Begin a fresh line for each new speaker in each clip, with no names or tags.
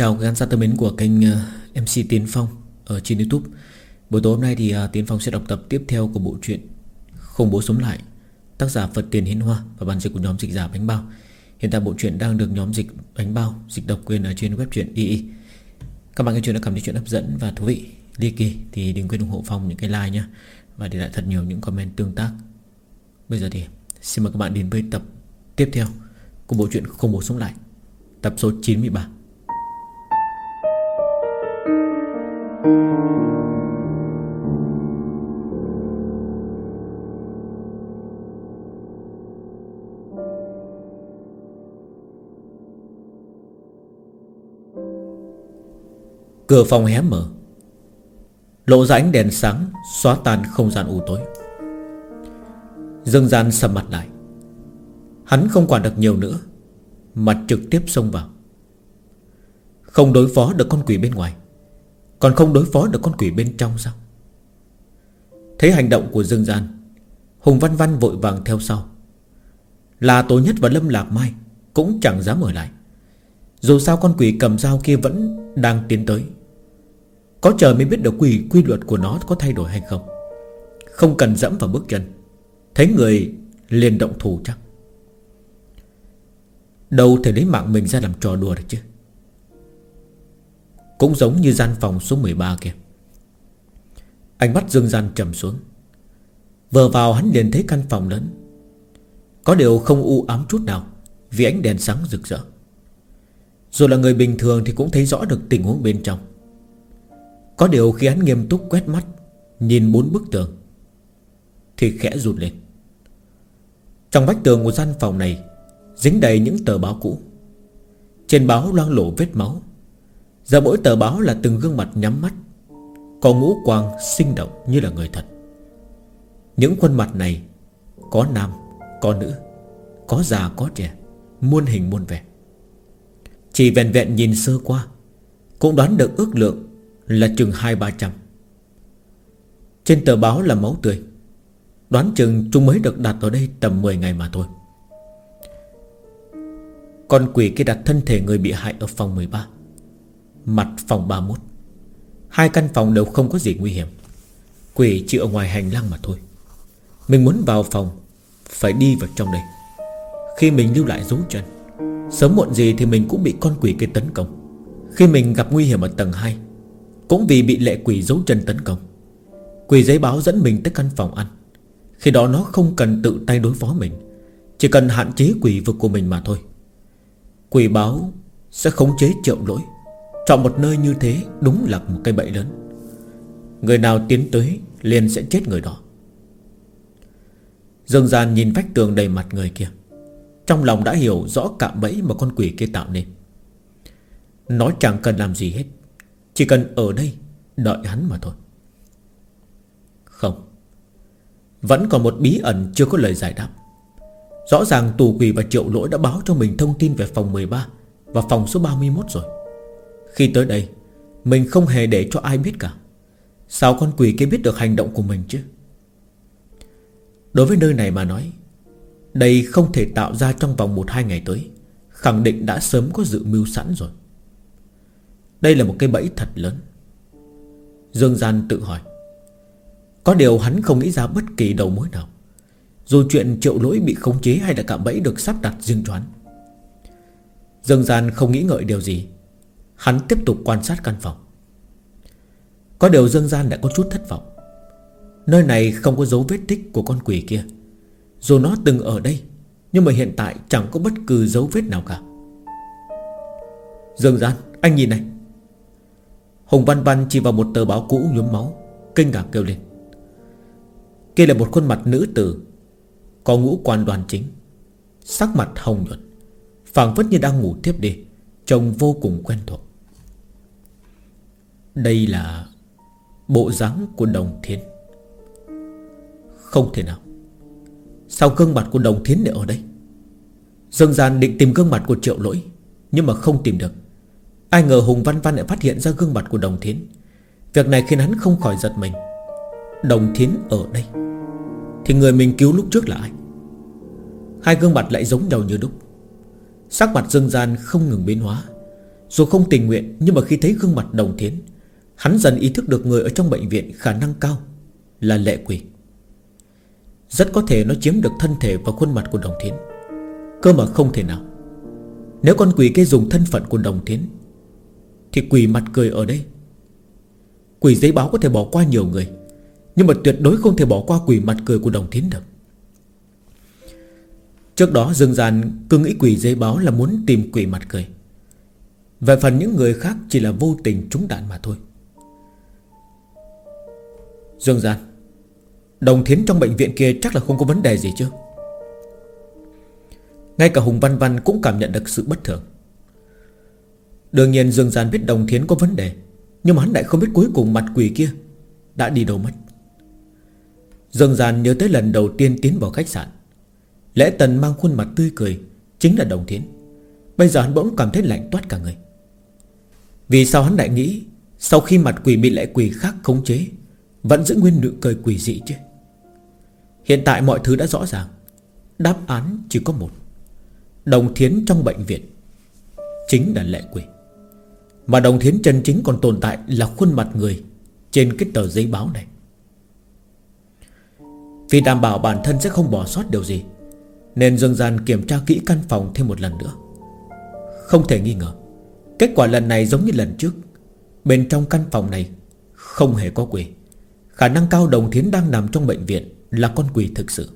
chào khán giả thân mến của kênh MC Tiến Phong ở trên YouTube. Buổi tối hôm nay thì Tiến Phong sẽ đọc tập tiếp theo của bộ truyện Khủng Bố Sống Lại, tác giả Phật Tiền Hiến Hoa và bản dịch của nhóm dịch giả Bánh Bao. Hiện tại bộ truyện đang được nhóm dịch Bánh Bao dịch độc quyền ở trên web truyện II. Các bạn nghe chuyện đã cảm thấy chuyện hấp dẫn và thú vị, ly kỳ thì đừng quên ủng hộ Phong những cái like nhé, và để lại thật nhiều những comment tương tác. Bây giờ thì xin mời các bạn đến với tập tiếp theo của bộ truyện Khủng Bố Sống Lại, tập số 93. Cửa phòng hé mở, lộ ra ánh đèn sáng xóa tan không gian u tối. Dương Gian sầm mặt lại. Hắn không quản được nhiều nữa, mặt trực tiếp xông vào. Không đối phó được con quỷ bên ngoài, còn không đối phó được con quỷ bên trong sao? Thấy hành động của Dương Gian, Hùng Văn Văn vội vàng theo sau. Là Tố Nhất và Lâm Lạc Mai cũng chẳng dám ở lại. Dù sao con quỷ cầm dao kia vẫn đang tiến tới. Có chờ mới biết được quy luật của nó có thay đổi hay không. Không cần dẫm vào bước chân, thấy người liền động thủ chắc. Đâu thể lấy mạng mình ra làm trò đùa được chứ. Cũng giống như gian phòng số 13 kia. Ánh mắt Dương Gian trầm xuống. Vừa vào hắn liền thấy căn phòng lớn, có điều không u ám chút nào, vì ánh đèn sáng rực rỡ. Dù là người bình thường thì cũng thấy rõ được tình huống bên trong. Có điều khi hắn nghiêm túc quét mắt nhìn 4 bức tường thì khẽ rụt lên. Trong vách tường của gian phòng này dính đầy những tờ báo cũ. Trên báo loang lổ vết máu. Giờ mỗi tờ báo là từng gương mặt nhắm mắt, có ngũ quang sinh động như là người thật. Những khuôn mặt này có nam, có nữ, có già, có trẻ, muôn hình muôn vẻ. Chỉ vẹn vẹn nhìn sơ qua cũng đoán được ước lượng là chừng 200-300. Trên tờ báo là máu tươi, đoán chừng chúng mới được đặt ở đây tầm 10 ngày mà thôi. Con quỷ kia đặt thân thể người bị hại ở phòng 13, mặt phòng 31. Hai căn phòng đều không có gì nguy hiểm. Quỷ chỉ ở ngoài hành lang mà thôi. Mình muốn vào phòng phải đi vào trong đây. Khi mình lưu lại dấu chân, sớm muộn gì thì mình cũng bị con quỷ kia tấn công. Khi mình gặp nguy hiểm ở tầng 2, cũng vì bị lệ quỷ giấu chân tấn công. Quỷ giấy báo dẫn mình tới căn phòng ăn. Khi đó nó không cần tự tay đối phó mình, chỉ cần hạn chế quỷ vực của mình mà thôi. Quỷ báo sẽ khống chế Triệu Lỗi. Chọn một nơi như thế đúng là một cái bẫy lớn. Người nào tiến tới liền sẽ chết người đó. Dương Gian nhìn vách tường đầy mặt người kia, trong lòng đã hiểu rõ cạm bẫy mà con quỷ kia tạo nên. Nó chẳng cần làm gì hết, chỉ cần ở đây đợi hắn mà thôi. Không, vẫn còn một bí ẩn chưa có lời giải đáp. Rõ ràng tù quỷ và Triệu Lỗi đã báo cho mình thông tin về phòng 13 và phòng số 31 rồi. Khi tới đây mình không hề để cho ai biết cả. Sao con quỷ kia biết được hành động của mình chứ? Đối với nơi này mà nói, đây không thể tạo ra trong vòng 1-2 ngày tới. Khẳng định đã sớm có dự mưu sẵn rồi. Đây là một cái bẫy thật lớn, Dương Gian tự hỏi. Có điều hắn không nghĩ ra bất kỳ đầu mối nào, dù chuyện Triệu Lỗi bị khống chế hay là cạm bẫy được sắp đặt riêng cho hắn. Dương Gian không nghĩ ngợi điều gì, hắn tiếp tục quan sát căn phòng. Có điều Dương Gian đã có chút thất vọng. Nơi này không có dấu vết tích của con quỷ kia. Dù nó từng ở đây, nhưng mà hiện tại chẳng có bất cứ dấu vết nào cả. Dương Gian, anh nhìn này. Hùng Văn Văn chỉ vào một tờ báo cũ nhuốm máu, kinh ngạc kêu lên. Kia là một khuôn mặt nữ tử, có ngũ quan đoan chính, sắc mặt hồng nhuận, phảng phất như đang ngủ thiếp đi, trông vô cùng quen thuộc. Đây là bộ dáng của Đồng Thiến. Không thể nào. Sao gương mặt của Đồng Thiến lại ở đây? Dương Gian định tìm gương mặt của Triệu Lỗi, nhưng mà không tìm được. Ai ngờ Hùng Văn Văn lại phát hiện ra gương mặt của Đồng Thiến. Việc này khiến hắn không khỏi giật mình. Đồng Thiến ở đây thì người mình cứu lúc trước là ai? Hai gương mặt lại giống nhau như đúc. Sắc mặt Dương Gian không ngừng biến hóa. Dù không tình nguyện, nhưng mà khi thấy gương mặt Đồng Thiến, hắn dần ý thức được người ở trong bệnh viện khả năng cao là lệ quỷ. Rất có thể nó chiếm được thân thể và khuôn mặt của Đồng Thiến. Cơ mà không thể nào. Nếu con quỷ kia dùng thân phận của Đồng Thiến thì quỷ mặt cười ở đây. Quỷ giấy báo có thể bỏ qua nhiều người, nhưng mà tuyệt đối không thể bỏ qua quỷ mặt cười của Đồng Thiến được. Trước đó Dương Gian cứ nghĩ quỷ giấy báo là muốn tìm quỷ mặt cười. Về phần những người khác chỉ là vô tình trúng đạn mà thôi. Dương Gian, Đồng Thiến trong bệnh viện kia chắc là không có vấn đề gì chứ? Ngay cả Hùng Văn Văn cũng cảm nhận được sự bất thường. Đương nhiên Dương Gian biết Đồng Thiến có vấn đề, nhưng mà hắn lại không biết cuối cùng mặt quỷ kia đã đi đâu mất. Dương Gian nhớ tới lần đầu tiên tiến vào khách sạn, Lễ Tần mang khuôn mặt tươi cười chính là Đồng Thiến. Bây giờ hắn bỗng cảm thấy lạnh toát cả người. Vì sao hắn lại nghĩ sau khi mặt quỷ bị lệ quỷ khác khống chế vẫn giữ nguyên nụ cười quỷ dị chứ? Hiện tại mọi thứ đã rõ ràng. Đáp án chỉ có một. Đồng Thiến trong bệnh viện chính là lệ quỷ. Mà Đồng Thiến chân chính còn tồn tại là khuôn mặt người trên cái tờ giấy báo này. Vì đảm bảo bản thân sẽ không bỏ sót điều gì, nên Dương Gian kiểm tra kỹ căn phòng thêm một lần nữa. Không thể nghi ngờ, kết quả lần này giống như lần trước. Bên trong căn phòng này không hề có quỷ. Khả năng cao Đồng Thiến đang nằm trong bệnh viện là con quỷ thực sự.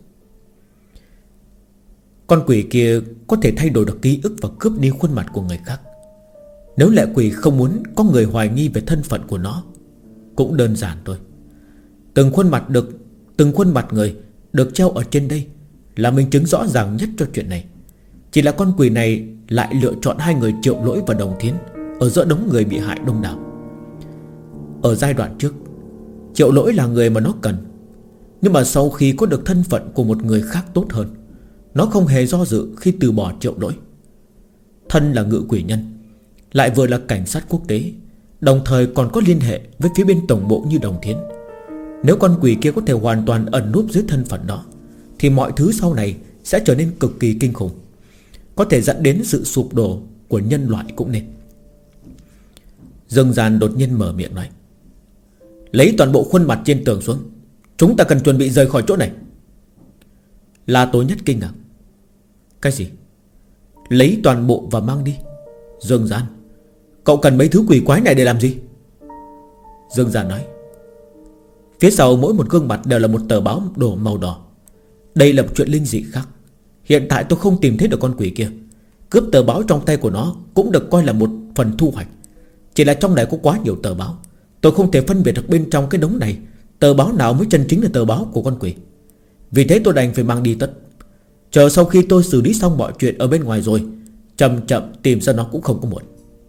Con quỷ kia có thể thay đổi được ký ức và cướp đi khuôn mặt của người khác. Nếu lệ quỷ không muốn có người hoài nghi về thân phận của nó, cũng đơn giản thôi. Từng khuôn mặt người được treo ở trên đây là minh chứng rõ ràng nhất cho chuyện này. Chỉ là con quỷ này lại lựa chọn hai người Triệu Lỗi và Đồng Thiến ở giữa đống người bị hại đông đảo. Ở giai đoạn trước, Triệu Lỗi là người mà nó cần, nhưng mà sau khi có được thân phận của một người khác tốt hơn, nó không hề do dự khi từ bỏ Triệu Lỗi. Thân là ngự quỷ nhân, lại vừa là cảnh sát quốc tế, đồng thời còn có liên hệ với phía bên tổng bộ như Đồng Thiến. Nếu con quỷ kia có thể hoàn toàn ẩn núp dưới thân phận đó, thì mọi thứ sau này sẽ trở nên cực kỳ kinh khủng, có thể dẫn đến sự sụp đổ của nhân loại cũng nên. Dương Gian đột nhiên mở miệng nói: lấy toàn bộ khuôn mặt trên tường xuống, chúng ta cần chuẩn bị rời khỏi chỗ này. La Tố Nhất kinh ngạc: cái gì? Lấy toàn bộ và mang đi? Dương Gian, cậu cần mấy thứ quỷ quái này để làm gì? Dương Gian nói: phía sau mỗi một gương mặt đều là một tờ báo đổ màu đỏ. Đây là một chuyện linh dị khác. Hiện tại tôi không tìm thấy được con quỷ kia. Cướp tờ báo trong tay của nó cũng được coi là một phần thu hoạch. Chỉ là trong này có quá nhiều tờ báo, tôi không thể phân biệt được bên trong cái đống này tờ báo nào mới chân chính là tờ báo của con quỷ. Vì thế tôi đành phải mang đi tất. Chờ sau khi tôi xử lý xong mọi chuyện ở bên ngoài rồi, chậm chậm tìm ra nó cũng không có muộn.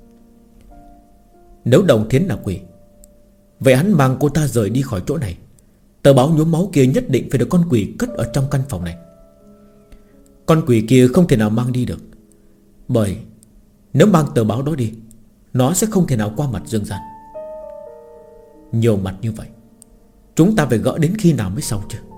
Nếu Đồng Thiến là quỷ, vậy hắn mang cô ta rời đi khỏi chỗ này. Tờ báo nhuốm máu kia nhất định phải được con quỷ cất ở trong căn phòng này. Con quỷ kia không thể nào mang đi được, bởi nếu mang tờ báo đó đi, nó sẽ không thể nào qua mặt Dương Gian. Nhiều mặt như vậy, chúng ta phải gỡ đến khi nào mới xong chứ?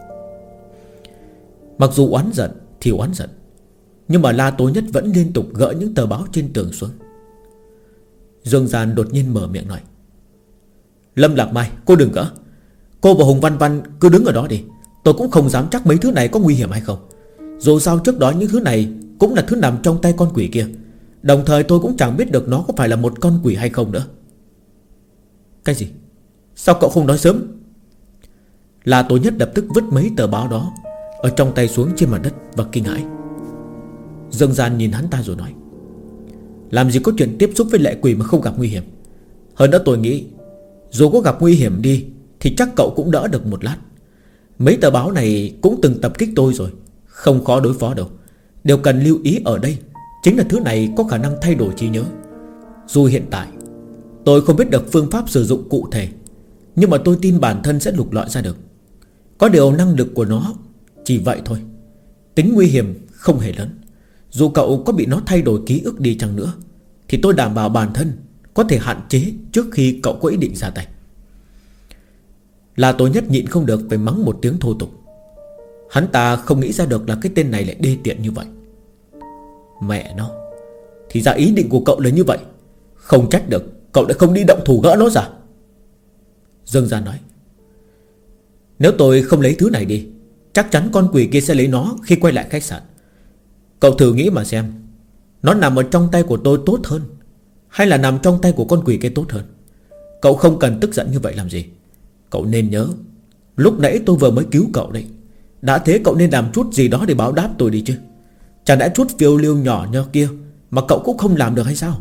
Mặc dù oán giận thì oán giận, nhưng mà La Tố Nhất vẫn liên tục gỡ những tờ báo trên tường xuống. Dương Gian đột nhiên mở miệng nói: Lâm Lạc Mai, cô đừng gỡ. Cô và Hùng Văn Văn cứ đứng ở đó đi. Tôi cũng không dám chắc mấy thứ này có nguy hiểm hay không. Dù sao trước đó những thứ này cũng là thứ nằm trong tay con quỷ kia. Đồng thời tôi cũng chẳng biết được nó có phải là một con quỷ hay không nữa. Cái gì? Sao cậu không nói sớm? La Tố Nhất lập tức vứt mấy tờ báo đó ở trong tay xuống trên mặt đất và kinh hãi. Dương Gian nhìn hắn ta rồi nói: làm gì có chuyện tiếp xúc với lệ quỷ mà không gặp nguy hiểm. Hơn nữa tôi nghĩ dù có gặp nguy hiểm đi thì chắc cậu cũng đỡ được một lát. Mấy tờ báo này cũng từng tập kích tôi rồi, không khó đối phó đâu. Điều cần lưu ý ở đây chính là thứ này có khả năng thay đổi trí nhớ. Dù hiện tại tôi không biết được phương pháp sử dụng cụ thể, nhưng mà tôi tin bản thân sẽ lục lọi ra được. Có điều năng lực của nó chỉ vậy thôi, tính nguy hiểm không hề lớn. Dù cậu có bị nó thay đổi ký ức đi chăng nữa thì tôi đảm bảo bản thân có thể hạn chế trước khi cậu có ý định ra tay. La Tố Nhất nhịn không được phải mắng một tiếng thô tục. Hắn ta không nghĩ ra được là cái tên này lại đê tiện như vậy. Mẹ nó, thì ra ý định của cậu là như vậy. Không trách được, cậu đã không đi động thủ gỡ nó ra. Dương Gian nói: Nếu tôi không lấy thứ này đi, chắc chắn con quỷ kia sẽ lấy nó khi quay lại khách sạn. Cậu thử nghĩ mà xem, nó nằm ở trong tay của tôi tốt hơn, hay là nằm trong tay của con quỷ kia tốt hơn? Cậu không cần tức giận như vậy làm gì. Cậu nên nhớ, lúc nãy tôi vừa mới cứu cậu đấy. Đã thế cậu nên làm chút gì đó để báo đáp tôi đi chứ. Chẳng đã chút phiêu lưu nhỏ nhơ kia mà cậu cũng không làm được hay sao?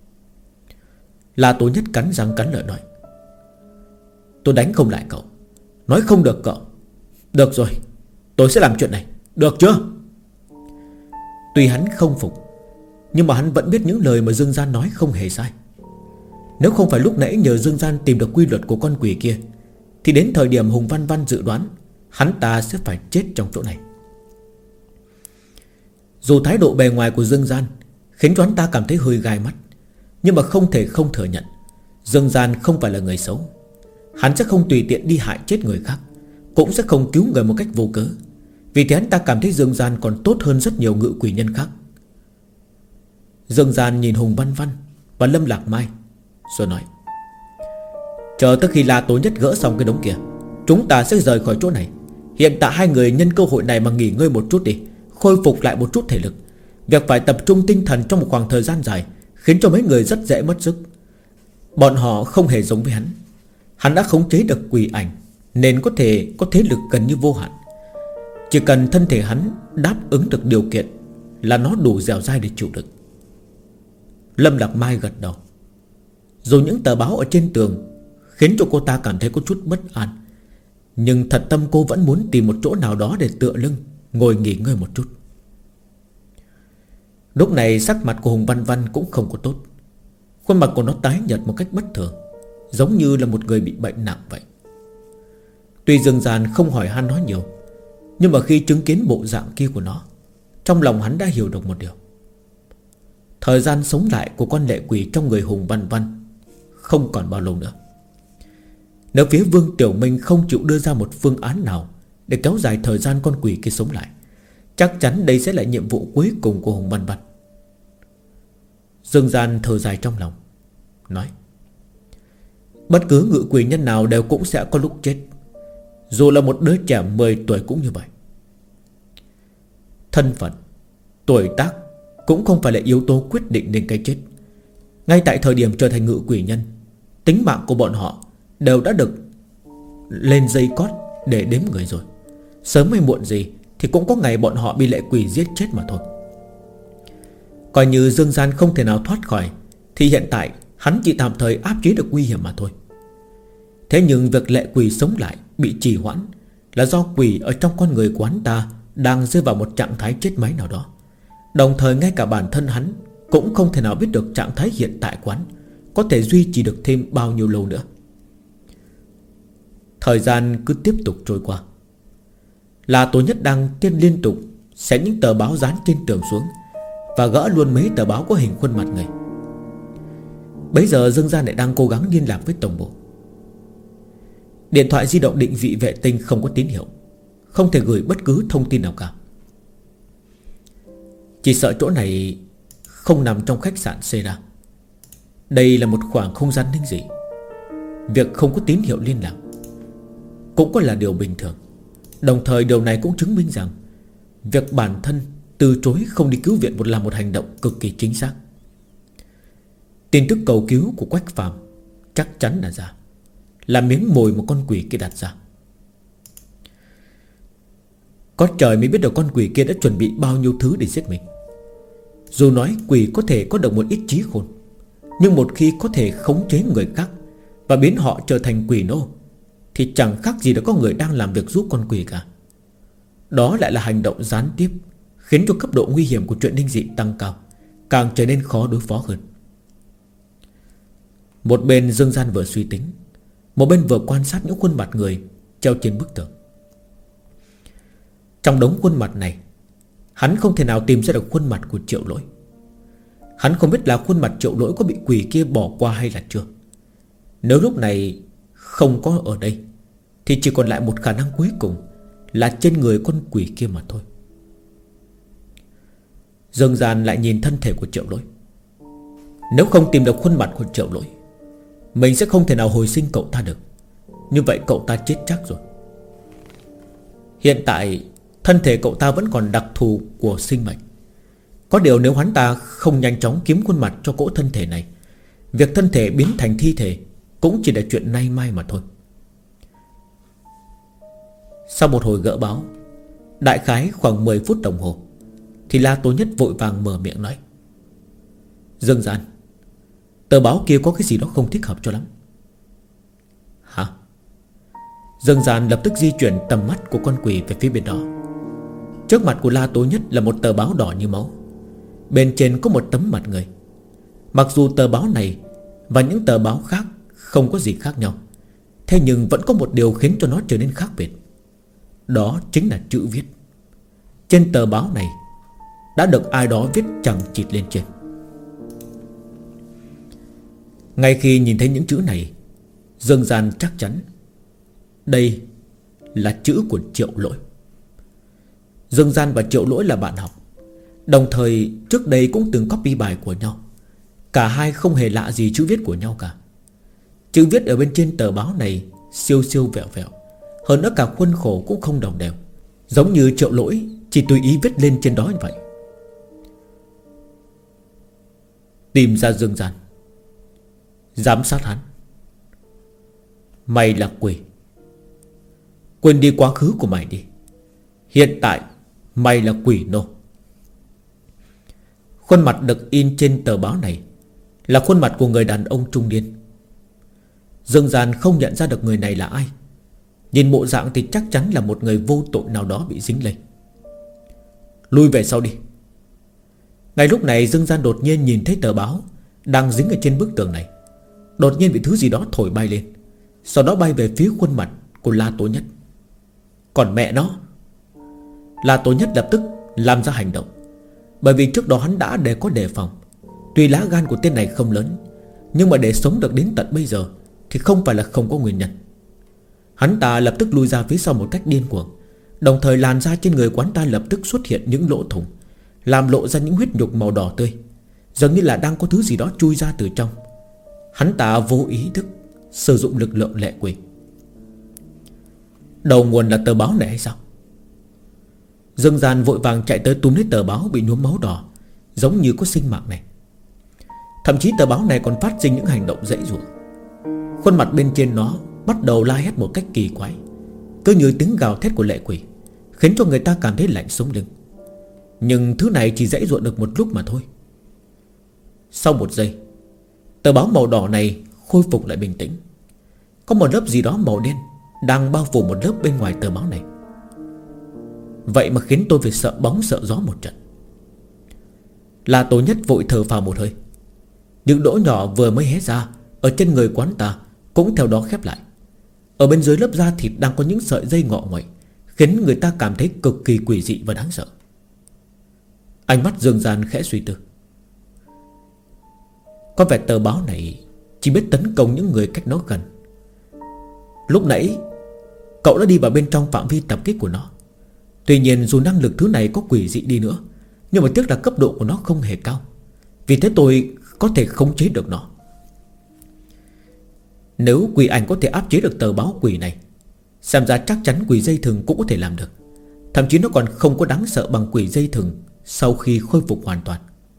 La Tố Nhất cắn răng cắn lợi nói: Tôi đánh không lại cậu, nói không được cậu. Được rồi, tôi sẽ làm chuyện này, được chưa? Tuy hắn không phục, nhưng mà hắn vẫn biết những lời mà Dương Gian nói không hề sai. Nếu không phải lúc nãy nhờ Dương Gian tìm được quy luật của con quỷ kia, thì đến thời điểm Hùng Văn Văn dự đoán hắn ta sẽ phải chết trong chỗ này. Dù thái độ bề ngoài của Dương Gian khiến cho hắn ta cảm thấy hơi gai mắt, nhưng mà không thể không thừa nhận Dương Gian không phải là người xấu. Hắn sẽ không tùy tiện đi hại chết người khác, cũng sẽ không cứu người một cách vô cớ. Vì thế hắn ta cảm thấy Dương Gian còn tốt hơn rất nhiều ngự quỷ nhân khác. Dương Gian nhìn Hùng Văn Văn và Lâm Lạc Mai rồi nói: Chờ tới khi La Tố Nhất gỡ xong cái đống kia, chúng ta sẽ rời khỏi chỗ này. Hiện tại hai người nhân cơ hội này mà nghỉ ngơi một chút đi, khôi phục lại một chút thể lực. Việc phải tập trung tinh thần trong một khoảng thời gian dài khiến cho mấy người rất dễ mất sức. Bọn họ không hề giống với hắn. Hắn đã khống chế được quỷ ảnh, nên có thể có thế lực gần như vô hạn. Chỉ cần thân thể hắn đáp ứng được điều kiện là nó đủ dẻo dai để chịu đựng. Lâm Lạc Mai gật đầu. Dù những tờ báo ở trên tường khiến cho cô ta cảm thấy có chút bất an, nhưng thật tâm cô vẫn muốn tìm một chỗ nào đó để tựa lưng, ngồi nghỉ ngơi một chút. Lúc này sắc mặt của Hùng Văn Văn cũng không có tốt. Khuôn mặt của nó tái nhợt một cách bất thường, giống như là một người bị bệnh nặng vậy. Tuy Dương Gian không hỏi han nói nhiều, nhưng mà khi chứng kiến bộ dạng kia của nó, trong lòng hắn đã hiểu được một điều. Thời gian sống lại của con lệ quỷ trong người Hùng Văn Văn không còn bao lâu nữa. Nếu phía Vương Tiểu Minh không chịu đưa ra một phương án nào để kéo dài thời gian con quỷ kia sống lại, chắc chắn đây sẽ là nhiệm vụ cuối cùng của Hùng Văn Văn. Dương Gian thở dài trong lòng, nói: Bất cứ ngự quỷ nhân nào đều cũng sẽ có lúc chết. Dù là một đứa trẻ 10 tuổi cũng như vậy. Thân phận, tuổi tác cũng không phải là yếu tố quyết định nên cái chết. Ngay tại thời điểm trở thành ngự quỷ nhân, tính mạng của bọn họ đều đã được lên dây cót để đếm người rồi. Sớm hay muộn gì thì cũng có ngày bọn họ bị lệ quỷ giết chết mà thôi. Coi như Dương Gian không thể nào thoát khỏi, thì hiện tại hắn chỉ tạm thời áp chế được nguy hiểm mà thôi. Thế nhưng việc lệ quỷ sống lại bị trì hoãn là do quỷ ở trong con người của hắn ta đang rơi vào một trạng thái chết máy nào đó. Đồng thời ngay cả bản thân hắn cũng không thể nào biết được trạng thái hiện tại của hắn có thể duy trì được thêm bao nhiêu lâu nữa. Thời gian cứ tiếp tục trôi qua. La Tố Nhất đang liên tục xé những tờ báo dán trên tường xuống và gỡ luôn mấy tờ báo có hình khuôn mặt người. Bấy giờ Dương Gian lại đang cố gắng liên lạc với tổng bộ. Điện thoại di động định vị vệ tinh không có tín hiệu, không thể gửi bất cứ thông tin nào cả. Chỉ sợ chỗ này không nằm trong khách sạn Sera. Đây là một khoảng không gian linh dị. Việc không có tín hiệu liên lạc cũng có là điều bình thường. Đồng thời điều này cũng chứng minh rằng việc bản thân từ chối không đi cứu viện là một hành động cực kỳ chính xác. Tin tức cầu cứu của Quách Phàm chắc chắn là giả, là miếng mồi một con quỷ kia đặt ra. Có trời mới biết được con quỷ kia đã chuẩn bị bao nhiêu thứ để giết mình. Dù nói quỷ có thể có được một ít trí khôn, nhưng một khi có thể khống chế người khác và biến họ trở thành quỷ nô, thì chẳng khác gì đã có người đang làm việc giúp con quỷ cả. Đó lại là hành động gián tiếp, khiến cho cấp độ nguy hiểm của chuyện linh dị tăng cao, càng trở nên khó đối phó hơn. Một bên Dương Gian vừa suy tính, một bên vừa quan sát những khuôn mặt người treo trên bức tường. Trong đống khuôn mặt này, hắn không thể nào tìm ra được khuôn mặt của Triệu Lỗi. Hắn không biết là khuôn mặt Triệu Lỗi có bị quỷ kia bỏ qua hay là chưa. Nếu lúc này không có ở đây, thì chỉ còn lại một khả năng cuối cùng là trên người con quỷ kia mà thôi. Dương Gian lại nhìn thân thể của Triệu Lỗi. Nếu không tìm được khuôn mặt của Triệu Lỗi, mình sẽ không thể nào hồi sinh cậu ta được. Như vậy cậu ta chết chắc rồi. Hiện tại thân thể cậu ta vẫn còn đặc thù của sinh mệnh. Có điều nếu hắn ta không nhanh chóng kiếm khuôn mặt cho cỗ thân thể này, việc thân thể biến thành thi thể cũng chỉ là chuyện nay mai mà thôi. Sau một hồi gỡ báo, đại khái khoảng 10 phút đồng hồ, thì La Tố Nhất vội vàng mở miệng nói: Dương Gian, tờ báo kia có cái gì đó không thích hợp cho lắm. Hả? Dương Gian lập tức di chuyển tầm mắt của con quỷ về phía bên đó. Trước mặt của La Tố Nhất là một tờ báo đỏ như máu. Bên trên có một tấm mặt người. Mặc dù tờ báo này và những tờ báo khác không có gì khác nhau, thế nhưng vẫn có một điều khiến cho nó trở nên khác biệt. Đó chính là chữ viết. Trên tờ báo này đã được ai đó viết chằng chịt lên trên. Ngay khi nhìn thấy những chữ này, Dương Gian chắc chắn đây là chữ của Triệu Lỗi. Dương Gian và Triệu Lỗi là bạn học, đồng thời trước đây cũng từng copy bài của nhau. Cả hai không hề lạ gì chữ viết của nhau cả. Chữ viết ở bên trên tờ báo này siêu siêu vẹo vẹo, hơn nữa cả khuôn khổ cũng không đồng đều, giống như Triệu Lỗi chỉ tùy ý viết lên trên đó như vậy. Tìm ra Dương Gian, giám sát hắn. Mày là quỷ. Quên đi quá khứ của mày đi. Hiện tại mày là quỷ nô. Khuôn mặt được in trên tờ báo này là khuôn mặt của người đàn ông trung niên. Dương Gian không nhận ra được người này là ai. Nhìn bộ dạng thì chắc chắn là một người vô tội nào đó bị dính lây. Lui về sau đi. Ngay lúc này Dương Gian đột nhiên nhìn thấy tờ báo đang dính ở trên bức tường này. Đột nhiên bị thứ gì đó thổi bay lên, sau đó bay về phía khuôn mặt của La Tố Nhất. Còn mẹ nó, La Tố Nhất lập tức làm ra hành động. Bởi vì trước đó hắn đã có đề phòng. Tuy lá gan của tên này không lớn, nhưng mà để sống được đến tận bây giờ thì không phải là không có nguyên nhân. Hắn ta lập tức lui ra phía sau một cách điên cuồng. Đồng thời làn da trên người quán ta lập tức xuất hiện những lỗ thủng, làm lộ ra những huyết nhục màu đỏ tươi, dường như là đang có thứ gì đó chui ra từ trong. Hắn ta vô ý thức sử dụng lực lượng lệ quỷ. Đầu nguồn là tờ báo này hay sao? Dương Gian vội vàng chạy tới túm lấy tờ báo bị nhuốm máu đỏ, giống như có sinh mạng này. Thậm chí tờ báo này còn phát sinh những hành động dãy dụa. Khuôn mặt bên trên nó bắt đầu la hét một cách kỳ quái, cứ như tiếng gào thét của lệ quỷ, khiến cho người ta cảm thấy lạnh sống lưng. Nhưng thứ này chỉ dãy dụa được một lúc mà thôi. Sau một giây, tờ báo màu đỏ này khôi phục lại bình tĩnh. Có một lớp gì đó màu đen đang bao phủ một lớp bên ngoài tờ báo này. Vậy mà khiến tôi phải sợ bóng sợ gió một trận. La Tố Nhất vội thở phào một hơi. Những lỗ nhỏ vừa mới hé ra ở trên người quán ta cũng theo đó khép lại. Ở bên dưới lớp da thịt đang có những sợi dây ngọ nguậy, khiến người ta cảm thấy cực kỳ quỷ dị và đáng sợ. Ánh mắt Dương Gian khẽ suy tư. Có vẻ tờ báo này chỉ biết tấn công những người cách nó gần. Lúc nãy cậu đã đi vào bên trong phạm vi tập kích của nó. Tuy nhiên dù năng lực thứ này có quỷ dị đi nữa, nhưng mà tiếc là cấp độ của nó không hề cao. Vì thế tôi có thể khống chế được nó. Nếu quỷ ảnh có thể áp chế được tờ báo quỷ này, xem ra chắc chắn quỷ dây thừng cũng có thể làm được. Thậm chí nó còn không có đáng sợ bằng quỷ dây thừng sau khi khôi phục hoàn toàn.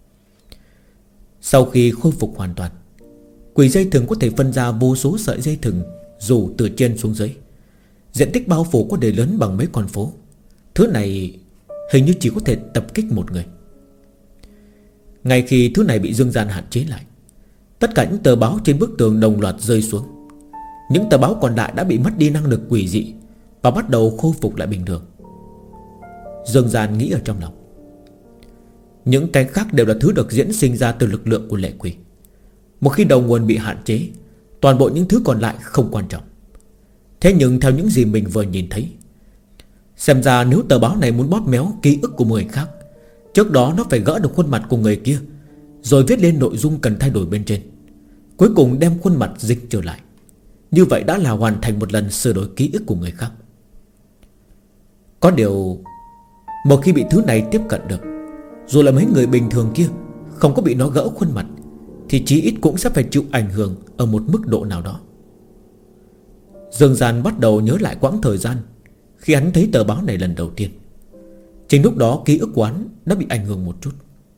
Sau khi khôi phục hoàn toàn, quỷ dây thừng có thể phân ra vô số sợi dây thừng dù từ trên xuống dưới. Diện tích bao phủ có thể lớn bằng mấy con phố. Thứ này hình như chỉ có thể tập kích một người. Ngay khi thứ này bị Dương Gian hạn chế lại, tất cả những tờ báo trên bức tường đồng loạt rơi xuống. Những tờ báo còn lại đã bị mất đi năng lực quỷ dị và bắt đầu khôi phục lại bình thường. Dương Gian nghĩ ở trong lòng, những cái khác đều là thứ được diễn sinh ra từ lực lượng của lệ quỷ. Một khi đầu nguồn bị hạn chế, toàn bộ những thứ còn lại không quan trọng. Thế nhưng theo những gì mình vừa nhìn thấy, xem ra nếu tờ báo này muốn bóp méo ký ức của người khác, trước đó nó phải gỡ được khuôn mặt của người kia, rồi viết lên nội dung cần thay đổi bên trên, cuối cùng đem khuôn mặt dịch trở lại. Như vậy đã là hoàn thành một lần sửa đổi ký ức của người khác. Có điều, một khi bị thứ này tiếp cận được, dù là mấy người bình thường kia không có bị nó gỡ khuôn mặt, thì chí ít cũng sẽ phải chịu ảnh hưởng ở một mức độ nào đó. Dương Gian bắt đầu nhớ lại quãng thời gian khi hắn thấy tờ báo này lần đầu tiên. Chính lúc đó ký ức của hắn đã bị ảnh hưởng một chút.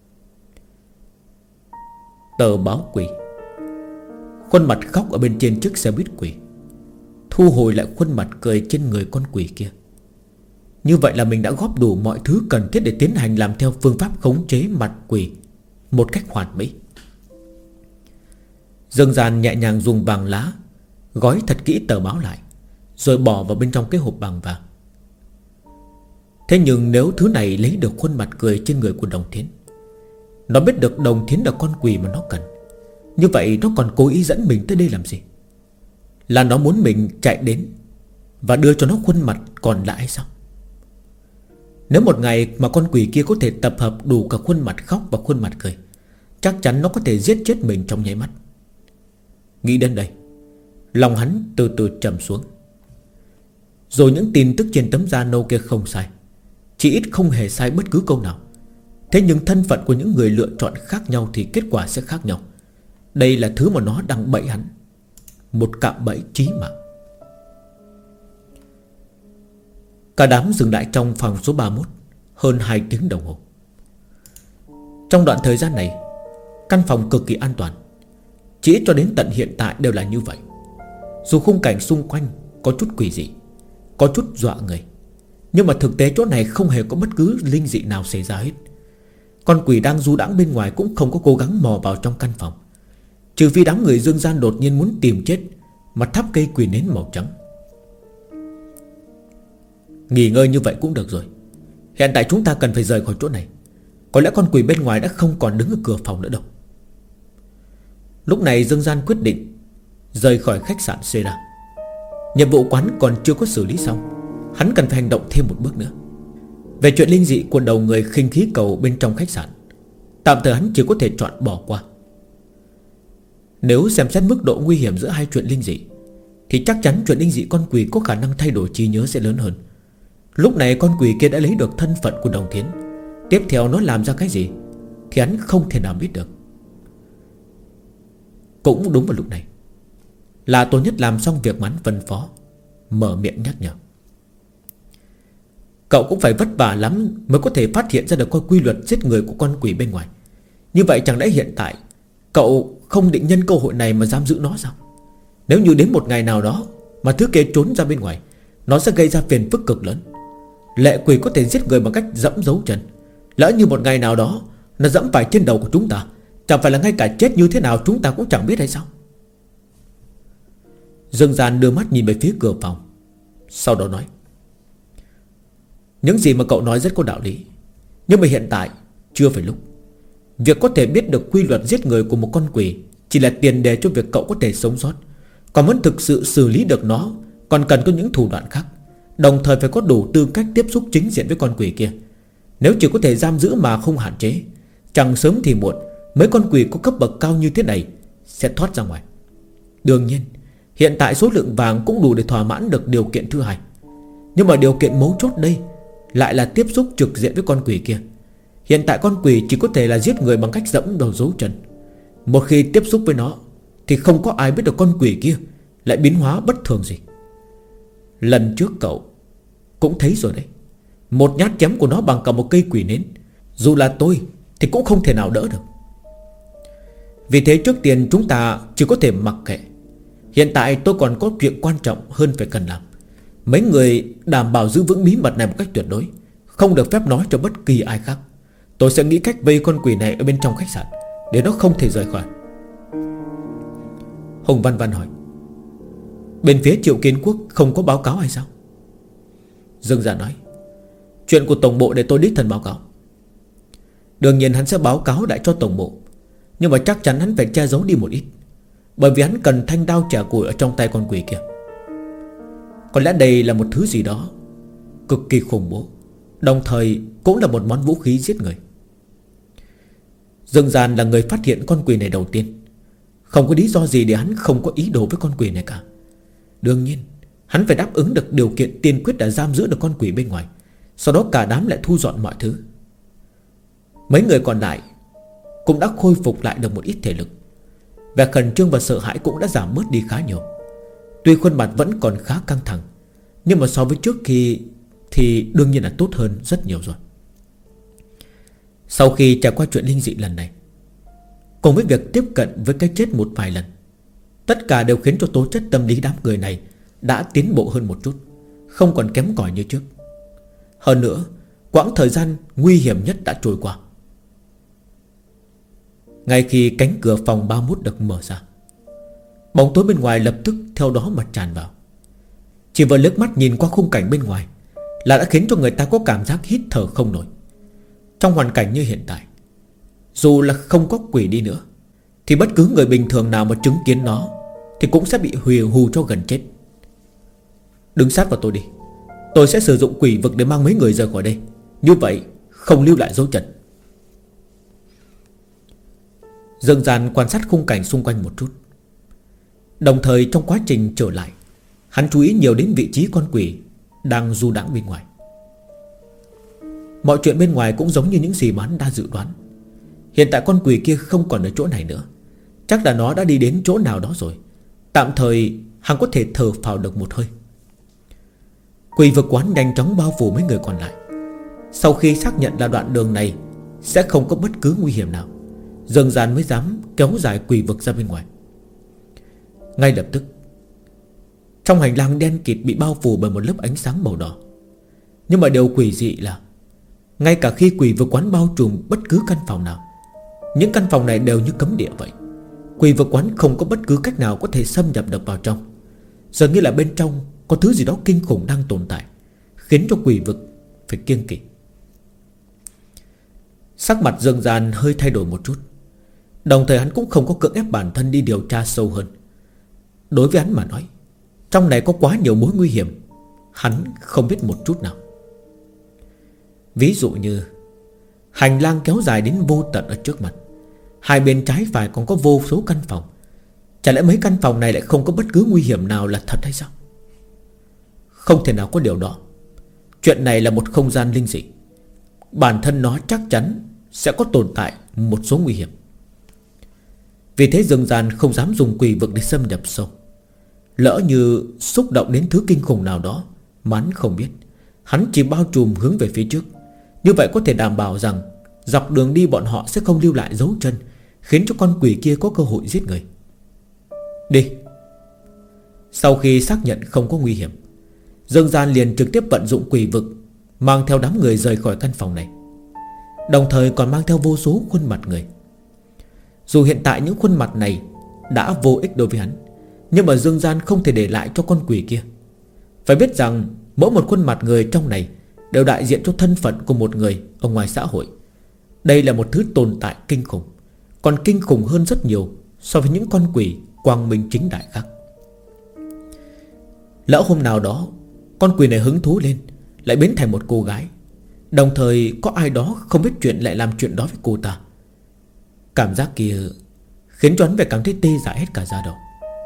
Tờ báo quỷ, khuôn mặt khóc ở bên trên chiếc xe buýt quỷ, thu hồi lại khuôn mặt cười trên người con quỷ kia. Như vậy là mình đã góp đủ mọi thứ cần thiết để tiến hành làm theo phương pháp khống chế mặt quỷ một cách hoàn mỹ. Dương Gian nhẹ nhàng dùng vàng lá gói thật kỹ tờ báo lại, rồi bỏ vào bên trong cái hộp bằng vàng. Thế nhưng nếu thứ này lấy được khuôn mặt cười trên người của Đồng Thiến, nó biết được Đồng Thiến là con quỷ mà nó cần, như vậy nó còn cố ý dẫn mình tới đây làm gì? Là nó muốn mình chạy đến và đưa cho nó khuôn mặt còn lại hay sao? Nếu một ngày mà con quỷ kia có thể tập hợp đủ cả khuôn mặt khóc và khuôn mặt cười, chắc chắn nó có thể giết chết mình trong nháy mắt. Nghĩ đến đây, lòng hắn từ từ trầm xuống. Rồi những tin tức trên tấm da nâu kia không sai, chỉ ít không hề sai bất cứ câu nào. Thế nhưng thân phận của những người lựa chọn khác nhau thì kết quả sẽ khác nhau. Đây là thứ mà nó đang bẫy hắn, một cạm bẫy chí mạng. Cả đám dừng lại trong phòng số 31 hơn 2 tiếng đồng hồ. Trong đoạn thời gian này, căn phòng cực kỳ an toàn. Chỉ cho đến tận hiện tại đều là như vậy. Dù khung cảnh xung quanh có chút quỷ dị, có chút dọa người, nhưng mà thực tế chỗ này không hề có bất cứ linh dị nào xảy ra hết. Con quỷ đang du đãng bên ngoài cũng không có cố gắng mò vào trong căn phòng, trừ phi đám người Dương Gian đột nhiên muốn tìm chết mà thắp cây quỷ nến màu trắng. Nghỉ ngơi như vậy cũng được rồi. Hiện tại chúng ta cần phải rời khỏi chỗ này. Có lẽ con quỷ bên ngoài đã không còn đứng ở cửa phòng nữa đâu. Lúc này Dương Gian quyết định rời khỏi khách sạn Sera. Nhiệm vụ quán còn chưa có xử lý xong, hắn cần phải hành động thêm một bước nữa. Về chuyện linh dị của đầu người khinh khí cầu bên trong khách sạn, tạm thời hắn chỉ có thể chọn bỏ qua. Nếu xem xét mức độ nguy hiểm giữa hai chuyện linh dị, thì chắc chắn chuyện linh dị con quỷ có khả năng thay đổi trí nhớ sẽ lớn hơn. Lúc này con quỷ kia đã lấy được thân phận của Đồng Thiến, tiếp theo nó làm ra cái gì thì hắn không thể nào biết được. Cũng đúng vào lúc này, là Tô Nhất làm xong việc mà hắn phân phó, mở miệng nhắc nhở. Cậu cũng phải vất vả lắm mới có thể phát hiện ra được coi quy luật giết người của con quỷ bên ngoài. Như vậy chẳng lẽ hiện tại cậu không định nhân cơ hội này mà giam giữ nó sao? Nếu như đến một ngày nào đó mà thứ kia trốn ra bên ngoài, nó sẽ gây ra phiền phức cực lớn. Lệ quỷ có thể giết người bằng cách dẫm dấu chân. Lỡ như một ngày nào đó nó dẫm phải trên đầu của chúng ta, chẳng phải là ngay cả chết như thế nào chúng ta cũng chẳng biết hay sao? Dương Gian đưa mắt nhìn về phía cửa phòng, sau đó nói: những gì mà cậu nói rất có đạo lý, nhưng mà hiện tại chưa phải lúc. Việc có thể biết được quy luật giết người của một con quỷ chỉ là tiền đề cho việc cậu có thể sống sót. Còn muốn thực sự xử lý được nó, còn cần có những thủ đoạn khác, đồng thời phải có đủ tư cách tiếp xúc chính diện với con quỷ kia. Nếu chỉ có thể giam giữ mà không hạn chế, chẳng sớm thì muộn mấy con quỷ có cấp bậc cao như thế này sẽ thoát ra ngoài. Đương nhiên hiện tại số lượng vàng cũng đủ để thỏa mãn được điều kiện thứ hai. Nhưng mà điều kiện mấu chốt đây lại là tiếp xúc trực diện với con quỷ kia. Hiện tại con quỷ chỉ có thể là giết người bằng cách dẫm đầu dấu chân. Một khi tiếp xúc với nó thì không có ai biết được con quỷ kia lại biến hóa bất thường gì. Lần trước cậu cũng thấy rồi đấy, một nhát chém của nó bằng cả một cây quỷ nến, dù là tôi thì cũng không thể nào đỡ được. Vì thế trước tiên chúng ta chỉ có thể mặc kệ. Hiện tại tôi còn có chuyện quan trọng hơn phải cần làm. Mấy người đảm bảo giữ vững bí mật này một cách tuyệt đối, không được phép nói cho bất kỳ ai khác. Tôi sẽ nghĩ cách vây con quỷ này ở bên trong khách sạn, để nó không thể rời khỏi. Hồng Văn Văn hỏi: bên phía Triệu Kiến Quốc không có báo cáo hay sao? Dương Dạ nói: chuyện của tổng bộ để tôi đích thân báo cáo. Đương nhiên hắn sẽ báo cáo lại cho tổng bộ, nhưng mà chắc chắn hắn phải che giấu đi một ít, bởi vì hắn cần thanh đao chả củi ở trong tay con quỷ kia. Có lẽ đây là một thứ gì đó cực kỳ khủng bố, đồng thời cũng là một món vũ khí giết người. Dương Gian là người phát hiện con quỷ này đầu tiên, không có lý do gì để hắn không có ý đồ với con quỷ này cả. Đương nhiên hắn phải đáp ứng được điều kiện tiên quyết đã giam giữ được con quỷ bên ngoài. Sau đó cả đám lại thu dọn mọi thứ. Mấy người còn lại cũng đã khôi phục lại được một ít thể lực, Vẻ khẩn trương và sợ hãi cũng đã giảm bớt đi khá nhiều. Tuy khuôn mặt vẫn còn khá căng thẳng, nhưng mà so với trước khi thì đương nhiên là tốt hơn rất nhiều rồi. Sau khi trải qua chuyện linh dị lần này, cùng với việc tiếp cận với cái chết một vài lần, tất cả đều khiến cho tố chất tâm lý đám người này đã tiến bộ hơn một chút, không còn kém cỏi như trước. Hơn nữa, quãng thời gian nguy hiểm nhất đã trôi qua. Ngay khi cánh cửa phòng 31 được mở ra, bóng tối bên ngoài lập tức theo đó mà tràn vào. Chỉ vừa liếc mắt nhìn qua khung cảnh bên ngoài là đã khiến cho người ta có cảm giác hít thở không nổi. Trong hoàn cảnh như hiện tại, dù là không có quỷ đi nữa, thì bất cứ người bình thường nào mà chứng kiến nó thì cũng sẽ bị hù cho gần chết. Đứng sát vào tôi đi, tôi sẽ sử dụng quỷ vực để mang mấy người rời khỏi đây. Như vậy không lưu lại dấu chân. Dương Gian quan sát khung cảnh xung quanh một chút. Đồng thời trong quá trình trở lại, hắn chú ý nhiều đến vị trí con quỷ đang du đãng bên ngoài. Mọi chuyện bên ngoài cũng giống như những gì mà hắn đã dự đoán. Hiện tại con quỷ kia không còn ở chỗ này nữa, chắc là nó đã đi đến chỗ nào đó rồi. Tạm thời hắn có thể thở phào được một hơi. Quỷ vực quán nhanh chóng bao phủ mấy người còn lại. Sau khi xác nhận là đoạn đường này sẽ không có bất cứ nguy hiểm nào, Dương Gian mới dám kéo dài quỷ vực ra bên ngoài. Ngay lập tức, trong hành lang đen kịt bị bao phủ bởi một lớp ánh sáng màu đỏ. Nhưng mà điều quỷ dị là ngay cả khi quỷ vực quán bao trùm bất cứ căn phòng nào, những căn phòng này đều như cấm địa vậy. Quỷ vực quán không có bất cứ cách nào có thể xâm nhập được vào trong. Dường như là bên trong có thứ gì đó kinh khủng đang tồn tại, khiến cho quỷ vực phải kiêng kỵ. Sắc mặt Dương Gian hơi thay đổi một chút. Đồng thời hắn cũng không có cưỡng ép bản thân đi điều tra sâu hơn. Đối với hắn mà nói, trong này có quá nhiều mối nguy hiểm, hắn không biết một chút nào. Ví dụ như hành lang kéo dài đến vô tận ở trước mặt, hai bên trái phải còn có vô số căn phòng. Chả lẽ mấy căn phòng này lại không có bất cứ nguy hiểm nào là thật hay sao? Không thể nào có điều đó. Chuyện này là một không gian linh dị, bản thân nó chắc chắn sẽ có tồn tại một số nguy hiểm. Vì thế Dương Gian không dám dùng quỷ vực để xâm nhập sâu. Lỡ như xúc động đến thứ kinh khủng nào đó mà hắn không biết, hắn chỉ bao trùm hướng về phía trước. Như vậy có thể đảm bảo rằng dọc đường đi bọn họ sẽ không lưu lại dấu chân, khiến cho con quỷ kia có cơ hội giết người. Đi. Sau khi xác nhận không có nguy hiểm, Dương Gian liền trực tiếp vận dụng quỷ vực, mang theo đám người rời khỏi căn phòng này. Đồng thời còn mang theo vô số khuôn mặt người. Dù hiện tại những khuôn mặt này đã vô ích đối với hắn, nhưng mà Dương Gian không thể để lại cho con quỷ kia. Phải biết rằng mỗi một khuôn mặt người trong này đều đại diện cho thân phận của một người ở ngoài xã hội. Đây là một thứ tồn tại kinh khủng, còn kinh khủng hơn rất nhiều so với những con quỷ quang minh chính đại khác. Lỡ hôm nào đó con quỷ này hứng thú lên, lại biến thành một cô gái, đồng thời có ai đó không biết chuyện lại làm chuyện đó với cô ta, cảm giác kia khiến cho hắn phải cảm thấy tê dại hết cả da đầu.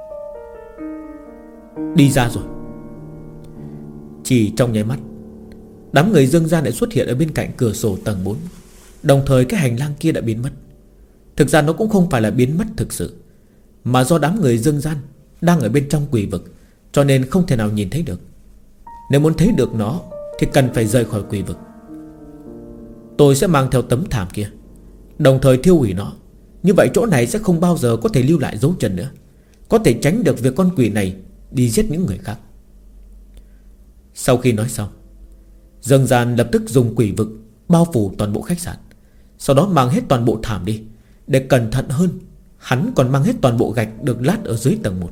Đi ra rồi. Chỉ trong nháy mắt, đám người Dương Gian lại xuất hiện ở bên cạnh cửa sổ tầng 4. Đồng thời cái hành lang kia đã biến mất. Thực ra nó cũng không phải là biến mất thực sự, mà do đám người Dương Gian đang ở bên trong quỷ vực, cho nên không thể nào nhìn thấy được. Nếu muốn thấy được nó thì cần phải rời khỏi quỷ vực. Tôi sẽ mang theo tấm thảm kia, đồng thời thiêu hủy nó. Như vậy chỗ này sẽ không bao giờ có thể lưu lại dấu chân nữa, có thể tránh được việc con quỷ này đi giết những người khác. Sau khi nói xong, Dương Gian lập tức dùng quỷ vực bao phủ toàn bộ khách sạn. Sau đó mang hết toàn bộ thảm đi. Để cẩn thận hơn, hắn còn mang hết toàn bộ gạch được lát ở dưới tầng 1.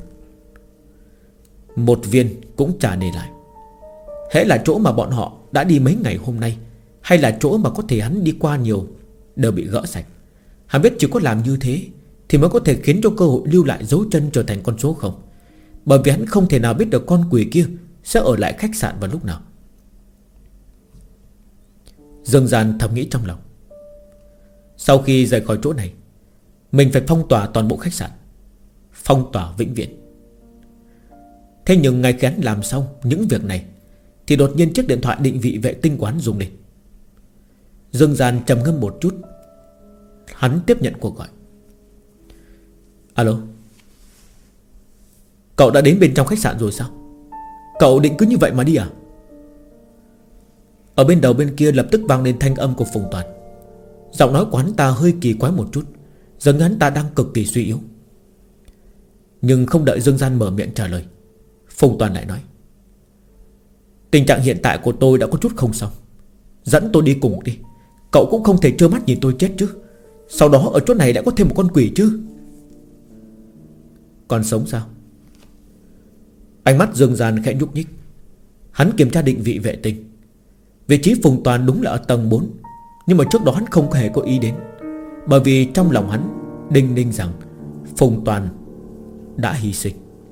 Một viên cũng chả để lại. Hễ là chỗ mà bọn họ đã đi mấy ngày hôm nay, hay là chỗ mà có thể hắn đi qua nhiều, đều bị gỡ sạch. Hắn biết chỉ có làm như thế thì mới có thể khiến cho cơ hội lưu lại dấu chân trở thành con số 0. Bởi vì hắn không thể nào biết được con quỷ kia sẽ ở lại khách sạn vào lúc nào. Dương Gian thầm nghĩ trong lòng, sau khi rời khỏi chỗ này, mình phải phong tỏa toàn bộ khách sạn, phong tỏa vĩnh viễn. Thế nhưng ngay khi hắn làm xong những việc này thì đột nhiên chiếc điện thoại định vị vệ tinh quán rung lên. Dương Gian trầm ngâm một chút, hắn tiếp nhận cuộc gọi. Alo. Cậu đã đến bên trong khách sạn rồi sao? Cậu định cứ như vậy mà đi à? Ở bên đầu bên kia lập tức vang lên thanh âm của Phùng Toàn. Giọng nói của hắn ta hơi kỳ quái một chút, dường như hắn ta đang cực kỳ suy yếu. Nhưng không đợi Dương Gian mở miệng trả lời, Phùng Toàn lại nói: tình trạng hiện tại của tôi đã có chút không xong, dẫn tôi đi cùng đi. Cậu cũng không thể trơ mắt nhìn tôi chết chứ. Sau đó ở chỗ này lại có thêm một con quỷ chứ. Còn sống sao? Ánh mắt Dương Gian khẽ nhúc nhích. Hắn kiểm tra định vị vệ tinh. Vị trí Phùng Toàn đúng là ở tầng 4, nhưng mà trước đó hắn không hề có ý đến, bởi vì trong lòng hắn đinh ninh rằng Phùng Toàn đã hy sinh.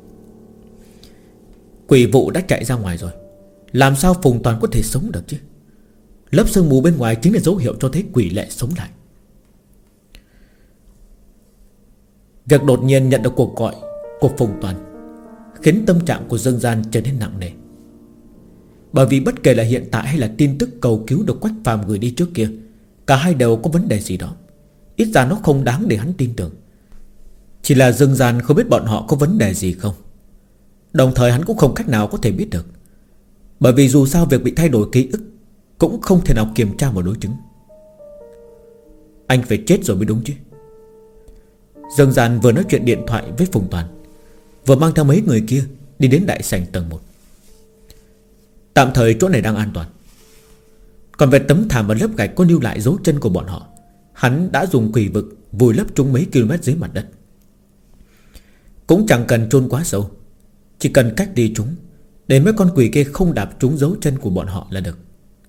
Quỷ vụ đã chạy ra ngoài rồi, làm sao Phùng Toàn có thể sống được chứ? Lớp sương mù bên ngoài chính là dấu hiệu cho thấy quỷ lệ sống lại. Việc đột nhiên nhận được cuộc gọi của Phùng Toàn khiến tâm trạng của Dương Gian trở nên nặng nề. Bởi vì bất kể là hiện tại hay là tin tức cầu cứu được Quách Phàm gửi đi trước kia, cả hai đều có vấn đề gì đó. Ít ra nó không đáng để hắn tin tưởng. Chỉ là Dương Gian không biết bọn họ có vấn đề gì không. Đồng thời hắn cũng không cách nào có thể biết được, bởi vì dù sao việc bị thay đổi ký ức cũng không thể nào kiểm tra một đối chứng. Anh phải chết rồi mới đúng chứ. Dương Gian vừa nói chuyện điện thoại với Phùng Toàn, vừa mang theo mấy người kia đi đến đại sảnh tầng 1. Tạm thời chỗ này đang an toàn. Còn về tấm thảm và lớp gạch có lưu lại dấu chân của bọn họ, hắn đã dùng quỷ vực vùi lấp chúng mấy km dưới mặt đất. Cũng chẳng cần chôn quá sâu, chỉ cần cách đi chúng để mấy con quỷ kia không đạp trúng dấu chân của bọn họ là được.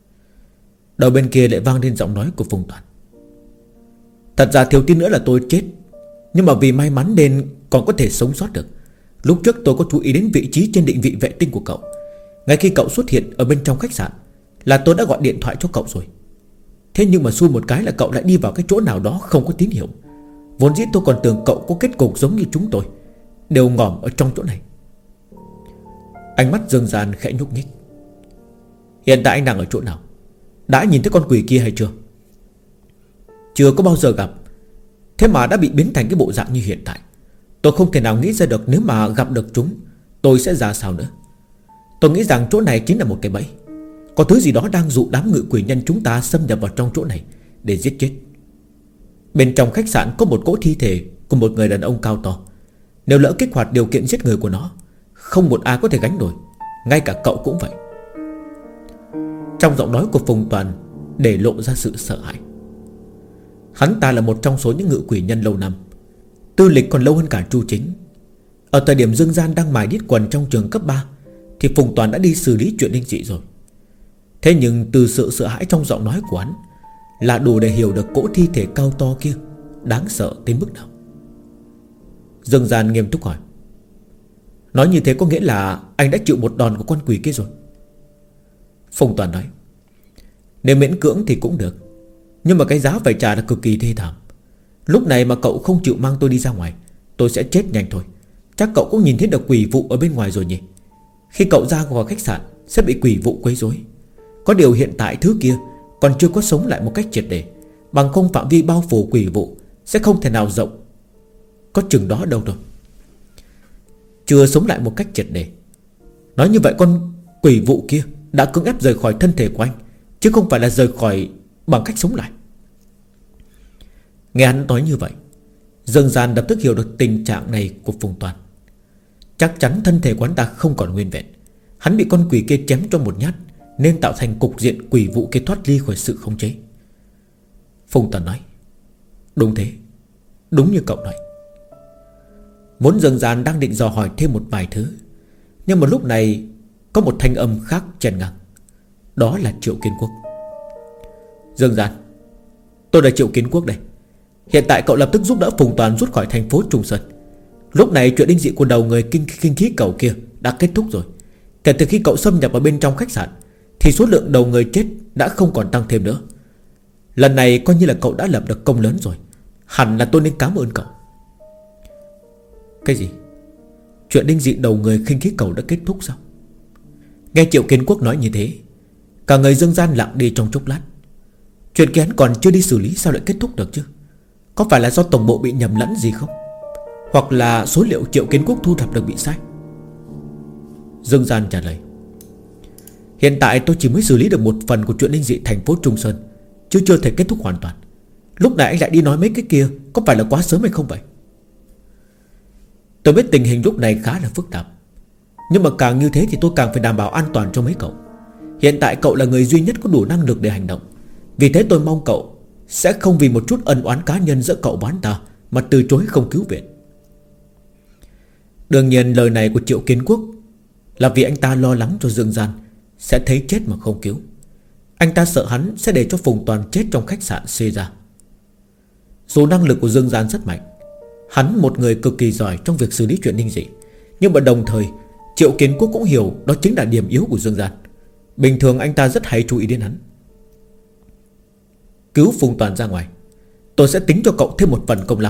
Đầu bên kia lại vang lên giọng nói của Phùng Toàn: thật ra thiếu tí nữa là tôi chết, nhưng mà vì may mắn nên còn có thể sống sót được. Lúc trước tôi có chú ý đến vị trí trên định vị vệ tinh của cậu. Ngay khi cậu xuất hiện ở bên trong khách sạn là tôi đã gọi điện thoại cho cậu rồi. Thế nhưng mà xui một cái là cậu lại đi vào cái chỗ nào đó không có tín hiệu. Vốn dĩ tôi còn tưởng cậu có kết cục giống như chúng tôi, đều ngỏm ở trong chỗ này. Ánh mắt Dương Gian khẽ nhúc nhích. Hiện tại anh đang ở chỗ nào? Đã nhìn thấy con quỷ kia hay chưa? Chưa có bao giờ gặp, thế mà đã bị biến thành cái bộ dạng như hiện tại. Tôi không thể nào nghĩ ra được nếu mà gặp được chúng tôi sẽ ra sao nữa. Tôi nghĩ rằng chỗ này chính là một cái bẫy. Có thứ gì đó đang dụ đám ngự quỷ nhân chúng ta xâm nhập vào trong chỗ này để giết chết. Bên trong khách sạn có một cỗ thi thể của một người đàn ông cao to. Nếu lỡ kích hoạt điều kiện giết người của nó, không một ai có thể gánh nổi, ngay cả cậu cũng vậy. Trong giọng nói của Phùng Toàn để lộ ra sự sợ hãi. Hắn ta là một trong số những ngự quỷ nhân lâu năm, tư lịch còn lâu hơn cả Chu Chính. Ở thời điểm Dương Gian đang mài đít quần trong trường cấp 3 thì Phùng Toàn đã đi xử lý chuyện linh dị rồi. Thế nhưng từ sự sợ hãi trong giọng nói của hắn là đủ để hiểu được cỗ thi thể cao to kia đáng sợ đến mức nào. Dương Gian nghiêm túc hỏi: nói như thế có nghĩa là anh đã chịu một đòn của con quỷ kia rồi? Phùng Toàn nói: nếu miễn cưỡng thì cũng được, nhưng mà cái giá phải trả là cực kỳ thê thảm. Lúc này mà cậu không chịu mang tôi đi ra ngoài, tôi sẽ chết nhanh thôi. Chắc cậu cũng nhìn thấy được quỷ vụ ở bên ngoài rồi nhỉ? Khi cậu ra khỏi khách sạn sẽ bị quỷ vụ quấy rối. Có điều hiện tại thứ kia còn chưa có sống lại một cách triệt để, bằng không phạm vi bao phủ quỷ vụ sẽ không thể nào rộng có chừng đó đâu rồi. Chưa sống lại một cách triệt để, nói như vậy con quỷ vụ kia đã cưỡng ép rời khỏi thân thể của anh, chứ không phải là rời khỏi bằng cách sống lại. Nghe hắn nói như vậy, Dương Gian lập tức hiểu được tình trạng này của Phùng Toàn. Chắc chắn thân thể của hắn ta không còn nguyên vẹn. Hắn bị con quỷ kia chém cho một nhát, nên tạo thành cục diện quỷ vụ kia thoát ly khỏi sự khống chế. Phùng Toàn nói: đúng thế, đúng như cậu nói. Vốn Dương Gian đang định dò hỏi thêm một vài thứ, nhưng mà lúc này có một thanh âm khác chen ngang. Đó là Triệu Kiến Quốc. Dương Gian, tôi là Triệu Kiến Quốc đây. Hiện tại cậu lập tức giúp đỡ Phùng Toàn rút khỏi thành phố Trung Sơn. Lúc này chuyện linh dị của đầu người kinh khí cầu kia đã kết thúc rồi. Kể từ khi cậu xâm nhập vào bên trong khách sạn thì số lượng đầu người chết đã không còn tăng thêm nữa. Lần này coi như là cậu đã lập được công lớn rồi. Hẳn là tôi nên cảm ơn cậu. Cái gì? Chuyện linh dị đầu người khinh khí cầu đã kết thúc sao? Nghe Triệu Kiến Quốc nói như thế, cả người Dương Gian lặng đi trong chốc lát. Chuyện kia hắn còn chưa đi xử lý sao lại kết thúc được chứ? Có phải là do tổng bộ bị nhầm lẫn gì không? Hoặc là số liệu Triệu Kiến Quốc thu thập được bị sai? Dương Gian trả lời: Hiện tại tôi chỉ mới xử lý được một phần của chuyện linh dị thành phố Trung Sơn, chứ chưa thể kết thúc hoàn toàn. Lúc này anh lại đi nói mấy cái kia, có phải là quá sớm hay không vậy? Tôi biết tình hình lúc này khá là phức tạp, nhưng mà càng như thế thì tôi càng phải đảm bảo an toàn cho mấy cậu. Hiện tại cậu là người duy nhất có đủ năng lực để hành động. Vì thế tôi mong cậu sẽ không vì một chút ân oán cá nhân giữa cậu và hắn ta mà từ chối không cứu viện. Đương nhiên lời này của Triệu Kiến Quốc là vì anh ta lo lắng cho Dương Gian sẽ thấy chết mà không cứu. Anh ta sợ hắn sẽ để cho Phùng Toàn chết trong khách sạn xê ra. Dù năng lực của Dương Gian rất mạnh, hắn một người cực kỳ giỏi trong việc xử lý chuyện linh dị, nhưng mà đồng thời Triệu Kiến Quốc cũng hiểu đó chính là điểm yếu của Dương Gian. Bình thường anh ta rất hay chú ý đến hắn. Cứu Phùng Toàn ra ngoài, tôi sẽ tính cho cậu thêm một phần công lao.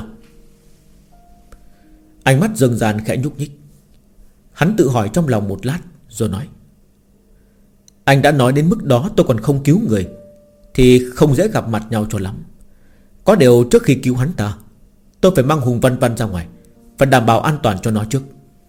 Ánh mắt Dương Gian khẽ nhúc nhích. Hắn tự hỏi trong lòng một lát rồi nói: Anh đã nói đến mức đó tôi còn không cứu người thì không dễ gặp mặt nhau cho lắm. Có điều trước khi cứu hắn ta, tôi phải mang Hùng Văn Văn ra ngoài, phải đảm bảo an toàn cho nó trước.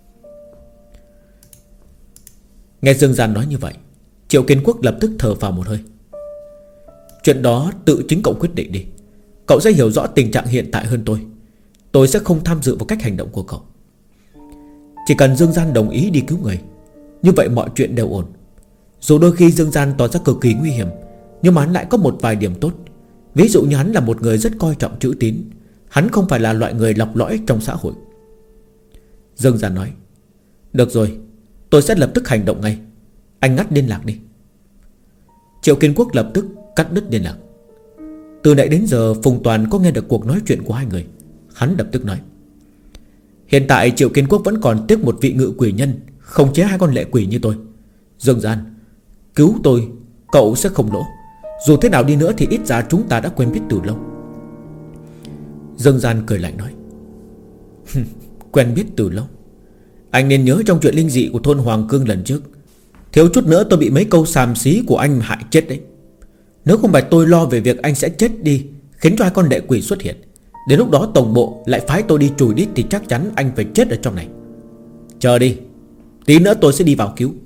Nghe Dương Gian nói như vậy, Triệu Kiến Quốc lập tức thở phào một hơi. Chuyện đó tự chính cậu quyết định đi. Cậu sẽ hiểu rõ tình trạng hiện tại hơn tôi. Tôi sẽ không tham dự vào cách hành động của cậu. Chỉ cần Dương Gian đồng ý đi cứu người, như vậy mọi chuyện đều ổn. Dù đôi khi Dương Gian tỏ ra cực kỳ nguy hiểm, nhưng mà hắn lại có một vài điểm tốt. Ví dụ như hắn là một người rất coi trọng chữ tín. Hắn không phải là loại người lọc lõi trong xã hội. Dương Gian nói: Được rồi, tôi sẽ lập tức hành động ngay. Anh ngắt liên lạc đi. Triệu Kiến Quốc lập tức cắt đứt liên lạc. Từ nãy đến giờ Phùng Toàn có nghe được cuộc nói chuyện của hai người. Hắn lập tức nói: Hiện tại Triệu Kiến Quốc vẫn còn tiếc một vị ngự quỷ nhân khống chế hai con lệ quỷ như tôi. Dương Gian, cứu tôi, cậu sẽ không lỗ. Dù thế nào đi nữa thì ít ra chúng ta đã quen biết từ lâu. Dương Gian cười lạnh nói: Quen biết từ lâu? Anh nên nhớ trong chuyện linh dị của thôn Hoàng Cương lần trước, thiếu chút nữa tôi bị mấy câu xàm xí của anh hại chết đấy. Nếu không phải tôi lo về việc anh sẽ chết đi, khiến cho hai con lệ quỷ xuất hiện, đến lúc đó tổng bộ lại phái tôi đi chùi đít, thì chắc chắn anh phải chết ở trong này. Chờ đi, tí nữa tôi sẽ đi vào cứu.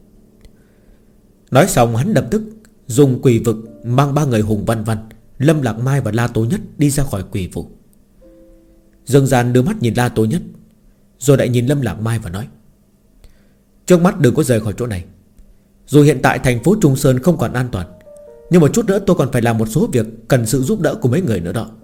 Nói xong hắn lập tức dùng quỷ vực mang ba người Hùng Văn Văn, Lâm Lạc Mai và La Tố Nhất đi ra khỏi quỷ vụ. Dương Gian đưa mắt nhìn La Tố Nhất, rồi lại nhìn Lâm Lạc Mai và nói: Trước mắt đừng có rời khỏi chỗ này. Dù hiện tại thành phố Trung Sơn không còn an toàn, nhưng một chút nữa tôi còn phải làm một số việc cần sự giúp đỡ của mấy người nữa đó.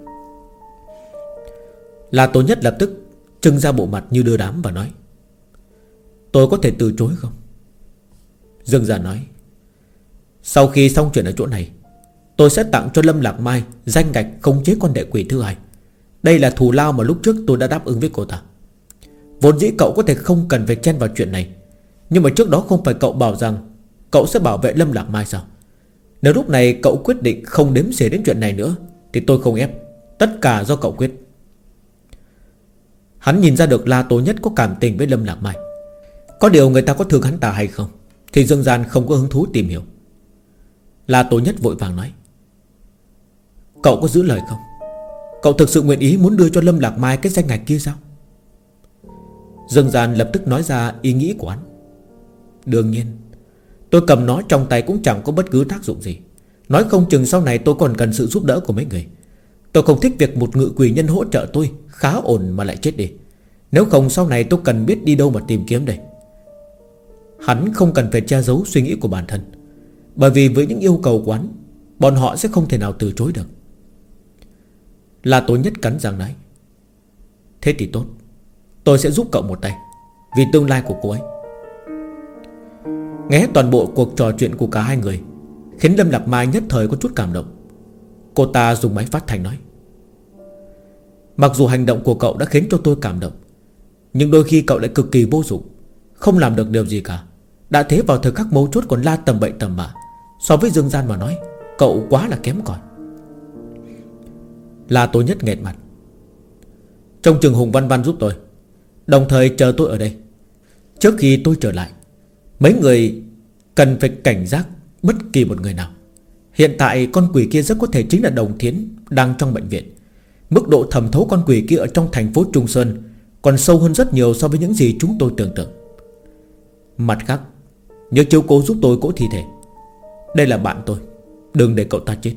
La Tố Nhất lập tức trưng ra bộ mặt như đưa đám và nói: Tôi có thể từ chối không? Dương Gian nói: Sau khi xong chuyện ở chỗ này, tôi sẽ tặng cho Lâm Lạc Mai danh ngạch khống chế con đệ quỷ thứ hai. Đây là thù lao mà lúc trước tôi đã đáp ứng với cô ta. Vốn dĩ cậu có thể không cần phải chen vào chuyện này, nhưng mà trước đó không phải cậu bảo rằng cậu sẽ bảo vệ Lâm Lạc Mai sao? Nếu lúc này cậu quyết định không đếm xỉa đến chuyện này nữa thì tôi không ép. Tất cả do cậu quyết. Hắn nhìn ra được La Tố Nhất có cảm tình với Lâm Lạc Mai. Có điều người ta có thương hắn ta hay không thì Dương Gian không có hứng thú tìm hiểu. La Tố Nhất vội vàng nói: Cậu có giữ lời không? Cậu thực sự nguyện ý muốn đưa cho Lâm Lạc Mai cái danh ngạch kia sao? Dương Gian lập tức nói ra ý nghĩ của hắn: Đương nhiên, tôi cầm nó trong tay cũng chẳng có bất cứ tác dụng gì. Nói không chừng sau này tôi còn cần sự giúp đỡ của mấy người. Tôi không thích việc một ngự quỷ nhân hỗ trợ tôi khá ổn mà lại chết đi. Nếu không sau này tôi cần biết đi đâu mà tìm kiếm đây. Hắn không cần phải che giấu suy nghĩ của bản thân, bởi vì với những yêu cầu của hắn, bọn họ sẽ không thể nào từ chối được. La Tố Nhất cắn răng nói: Thế thì tốt, tôi sẽ giúp cậu một tay, vì tương lai của cô ấy. Nghe toàn bộ cuộc trò chuyện của cả hai người khiến Lâm Lạc Mai nhất thời có chút cảm động. Cô ta dùng máy phát thanh nói: Mặc dù hành động của cậu đã khiến cho tôi cảm động, nhưng đôi khi cậu lại cực kỳ vô dụng, không làm được điều gì cả. Đã thế vào thời khắc mấu chốt còn la tầm bậy tầm bạ. So với Dương Gian mà nói, cậu quá là kém cỏi. La Tố Nhất nghẹt mặt: Trông chừng Hùng Văn Văn giúp tôi, đồng thời chờ tôi ở đây. Trước khi tôi trở lại, mấy người cần phải cảnh giác bất kỳ một người nào. Hiện tại con quỷ kia rất có thể chính là Đồng Thiến đang trong bệnh viện. Mức độ thẩm thấu con quỷ kia ở trong thành phố Trung Sơn còn sâu hơn rất nhiều so với những gì chúng tôi tưởng tượng. Mặt khác, nhớ chiếu cố giúp tôi cỗ thi thể. Đây là bạn tôi, đừng để cậu ta chết.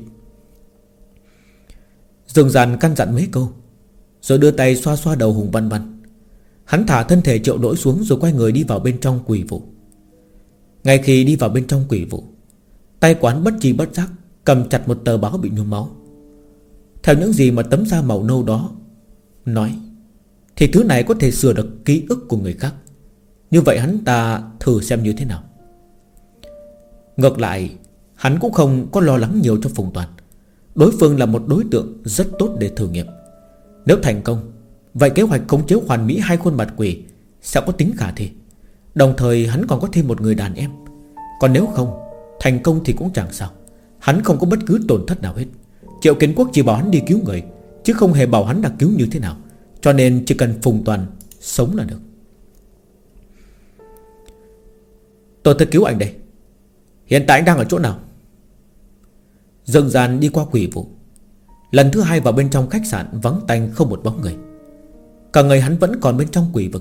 Dương Gian căn dặn mấy câu, rồi đưa tay xoa xoa đầu Hùng Văn Văn. Hắn thả thân thể Triệu Lỗi xuống, rồi quay người đi vào bên trong quỷ vụ. Ngay khi đi vào bên trong quỷ vụ, tay quán bất tri bất giác cầm chặt một tờ báo bị nhuốm máu. Theo những gì mà tấm da màu nâu đó nói, thì thứ này có thể sửa được ký ức của người khác. Như vậy hắn ta thử xem như thế nào. Ngược lại, hắn cũng không có lo lắng nhiều cho Phùng Toàn. Đối phương là một đối tượng rất tốt để thử nghiệm. Nếu thành công, vậy kế hoạch khống chế hoàn mỹ hai khuôn mặt quỷ sẽ có tính khả thi. Đồng thời hắn còn có thêm một người đàn em. Còn nếu không thành công thì cũng chẳng sao. Hắn không có bất cứ tổn thất nào hết. Triệu Kiến Quốc chỉ bảo hắn đi cứu người, chứ không hề bảo hắn đã cứu như thế nào. Cho nên chỉ cần Phùng Toàn sống là được. Tôi tới cứu anh đây. Hiện tại anh đang ở chỗ nào? Dương Gian đi qua quỷ vụ. Lần thứ hai vào bên trong khách sạn vắng tanh không một bóng người. Cả người hắn vẫn còn bên trong quỷ vực.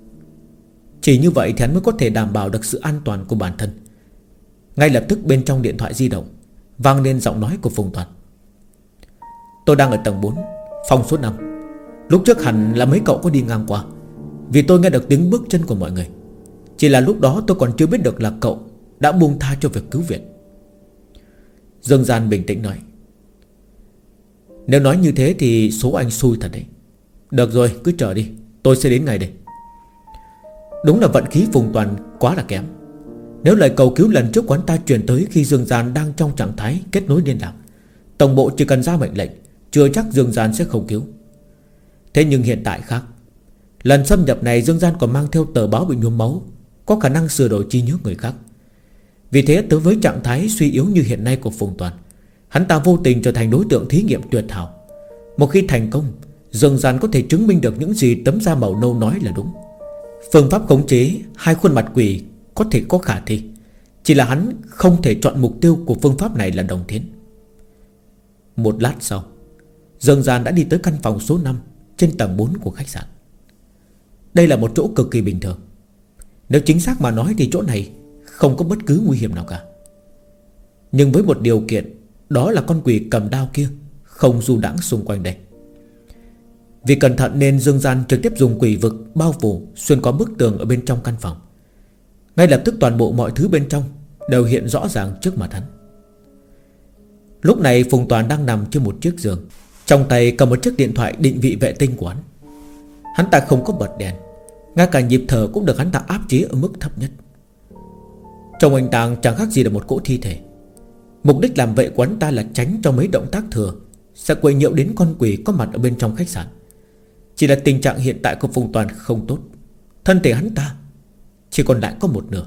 Chỉ như vậy thì hắn mới có thể đảm bảo được sự an toàn của bản thân. Ngay lập tức bên trong điện thoại di động vang lên giọng nói của Phùng Toàn. Tôi đang ở tầng 4, phòng số 5. Lúc trước hẳn là mấy cậu có đi ngang qua, vì tôi nghe được tiếng bước chân của mọi người. Chỉ là lúc đó tôi còn chưa biết được là cậu đã buông tha cho việc cứu viện. Dương Gian bình tĩnh nói. Nếu nói như thế thì số anh xui thật đấy. Được rồi, cứ chờ đi, tôi sẽ đến ngay đây. Đúng là vận khí Phùng Toàn quá là kém. Nếu lời cầu cứu lần trước quán ta truyền tới khi Dương Gian đang trong trạng thái kết nối liên lạc, tổng bộ chỉ cần ra mệnh lệnh, chưa chắc Dương Gian sẽ không cứu. Thế nhưng hiện tại khác. Lần xâm nhập này Dương Gian còn mang theo tờ báo bị nhuốm máu, có khả năng sửa đổi trí nhớ người khác. Vì thế đối với trạng thái suy yếu như hiện nay của Phùng Toàn, hắn ta vô tình trở thành đối tượng thí nghiệm tuyệt hảo. Một khi thành công, Dương Gian có thể chứng minh được những gì tấm da màu nâu nói là đúng. Phương pháp khống chế hai khuôn mặt quỷ có thể có khả thi. Chỉ là hắn không thể chọn mục tiêu của phương pháp này là Đồng Thiến. Một lát sau, Dương Gian đã đi tới căn phòng số 5 trên tầng 4 của khách sạn. Đây là một chỗ cực kỳ bình thường. Nếu chính xác mà nói thì chỗ này không có bất cứ nguy hiểm nào cả. Nhưng với một điều kiện, đó là con quỷ cầm đao kia không du đãng xung quanh đây. Vì cẩn thận nên Dương Gian trực tiếp dùng quỷ vực bao phủ xuyên qua bức tường ở bên trong căn phòng. Ngay lập tức toàn bộ mọi thứ bên trong đều hiện rõ ràng trước mặt hắn. Lúc này Phùng Toàn đang nằm trên một chiếc giường, trong tay cầm một chiếc điện thoại định vị vệ tinh của hắn. Hắn ta không có bật đèn, ngay cả nhịp thở cũng được hắn ta áp chế ở mức thấp nhất. Trong anh ta chẳng khác gì là một cỗ thi thể. Mục đích làm vậy của hắn ta là tránh cho mấy động tác thừa sẽ quấy nhiễu đến con quỷ có mặt ở bên trong khách sạn. Chỉ là tình trạng hiện tại của Phùng Toàn không tốt. Thân thể hắn ta chỉ còn lại có một nửa.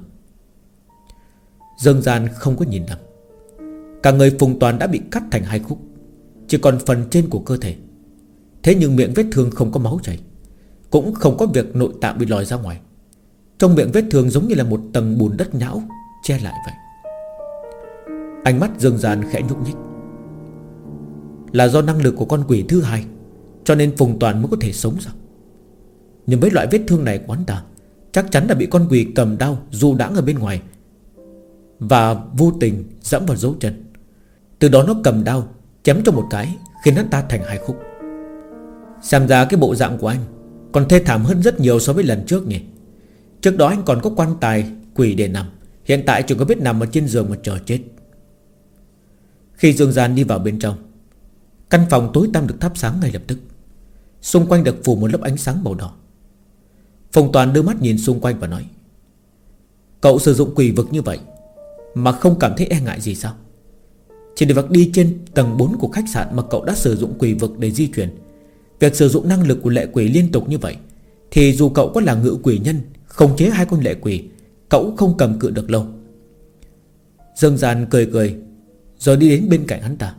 Dương Gian không có nhìn lầm. Cả người Phùng Toàn đã bị cắt thành hai khúc, chỉ còn phần trên của cơ thể. Thế nhưng miệng vết thương không có máu chảy, cũng không có việc nội tạng bị lòi ra ngoài. Trong miệng vết thương giống như là một tầng bùn đất nhão che lại vậy. Ánh mắt Dương Gian khẽ nhúc nhích. Là do năng lực của con quỷ thứ hai, cho nên Phùng Toàn mới có thể sống sao? Nhưng với loại vết thương này của hắn ta chắc chắn là bị con quỷ cầm đao du đãng ở bên ngoài và vô tình dẫm vào dấu chân. Từ đó nó cầm đao chém cho một cái, khiến hắn ta thành hai khúc. Xem ra cái bộ dạng của anh còn thê thảm hơn rất nhiều so với lần trước nhỉ. Trước đó anh còn có quan tài quỷ để nằm, hiện tại chỉ có biết nằm ở trên giường mà chờ chết. Khi Dương Gian đi vào bên trong, căn phòng tối tăm được thắp sáng ngay lập tức. Xung quanh được phủ một lớp ánh sáng màu đỏ. Phùng Toàn đưa mắt nhìn xung quanh và nói: Cậu sử dụng quỷ vực như vậy mà không cảm thấy e ngại gì sao? Chỉ để việc đi trên tầng 4 của khách sạn mà cậu đã sử dụng quỷ vực để di chuyển. Việc sử dụng năng lực của lệ quỷ liên tục như vậy thì dù cậu có là ngự quỷ nhân khống chế hai con lệ quỷ, cậu cũng không cầm cự được lâu. Dương Gian cười cười rồi đi đến bên cạnh hắn ta.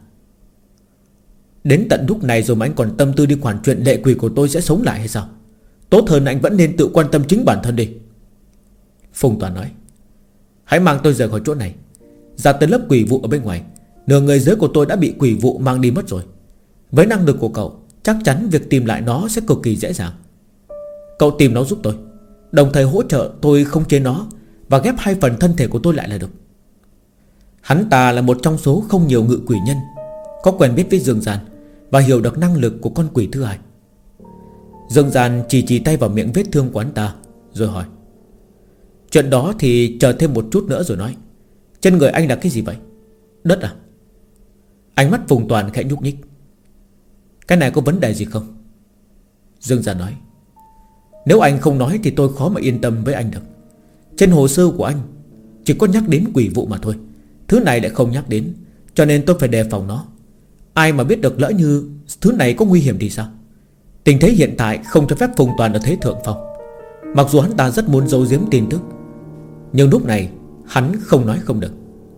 Đến tận lúc này rồi mà anh còn tâm tư đi quản chuyện lệ quỷ của tôi sẽ sống lại hay sao? Tốt hơn anh vẫn nên tự quan tâm chính bản thân đi. Phùng Toàn nói: Hãy mang tôi rời khỏi chỗ này, ra tới lớp quỷ vụ ở bên ngoài. Nửa người dưới của tôi đã bị quỷ vụ mang đi mất rồi. Với năng lực của cậu, chắc chắn việc tìm lại nó sẽ cực kỳ dễ dàng. Cậu tìm nó giúp tôi, đồng thời hỗ trợ tôi khống chế nó và ghép 2 phần thân thể của tôi lại là được. Hắn ta là một trong số không nhiều ngự quỷ nhân có quen biết với Dương Gian và hiểu được năng lực của con quỷ thứ hai. Dương Gian chỉ tay vào miệng vết thương của hắn ta, rồi hỏi: Chuyện đó thì chờ thêm một chút nữa rồi nói. Trên người anh là cái gì vậy? Đất à? Ánh mắt Phùng Toàn khẽ nhúc nhích. Cái này có vấn đề gì không? Dương Gian nói: Nếu anh không nói thì tôi khó mà yên tâm với anh được. Trên hồ sơ của anh chỉ có nhắc đến quỷ vụ mà thôi, thứ này lại không nhắc đến, cho nên tôi phải đề phòng nó. Ai mà biết được lỡ như thứ này có nguy hiểm thì sao? Tình thế hiện tại không cho phép Phùng Toàn ở thế thượng phong. Mặc dù hắn ta rất muốn giấu giếm tin tức, nhưng lúc này hắn không nói không được.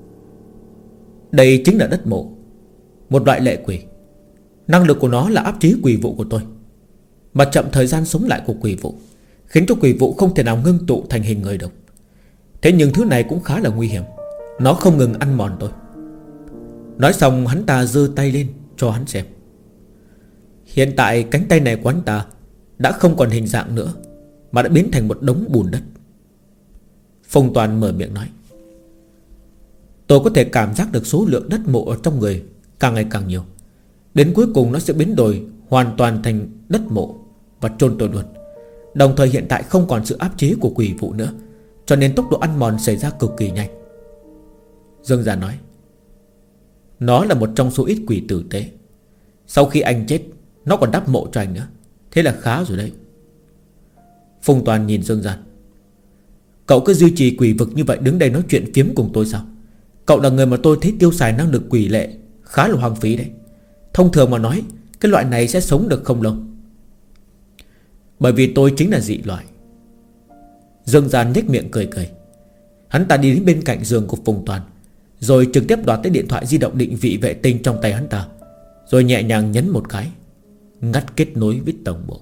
Đây chính là đất mộ, một loại lệ quỷ. Năng lực của nó là áp chế quỷ vụ của tôi, mà chậm thời gian sống lại của quỷ vụ, khiến cho quỷ vụ không thể nào ngưng tụ thành hình người được. Thế nhưng thứ này cũng khá là nguy hiểm, nó không ngừng ăn mòn tôi. Nói xong hắn ta giơ tay lên cho hắn xem. Hiện tại cánh tay này của hắn ta đã không còn hình dạng nữa, mà đã biến thành một đống bùn đất. Phùng Toàn mở miệng nói: Tôi có thể cảm giác được số lượng đất mộ ở trong người càng ngày càng nhiều. Đến cuối cùng nó sẽ biến đổi hoàn toàn thành đất mộ và chôn tôi luôn. Đồng thời hiện tại không còn sự áp chế của quỷ vụ nữa, cho nên tốc độ ăn mòn xảy ra cực kỳ nhanh. Dương Gia nói: Nó là một trong số ít quỷ tử tế. Sau khi anh chết, nó còn đắp mộ cho anh nữa. Thế là khá rồi đấy. Phùng Toàn nhìn Dương Gian: Cậu cứ duy trì quỷ vực như vậy đứng đây nói chuyện phiếm cùng tôi sao? Cậu là người mà tôi thấy tiêu xài năng lực quỷ lệ khá là hoang phí đấy. Thông thường mà nói, cái loại này sẽ sống được không lâu. Bởi vì tôi chính là dị loại. Dương Gian nhếch miệng cười cười. Hắn ta đi đến bên cạnh giường của Phùng Toàn, rồi trực tiếp đoạt cái điện thoại di động định vị vệ tinh trong tay hắn ta, rồi nhẹ nhàng nhấn một cái, ngắt kết nối với tổng bộ.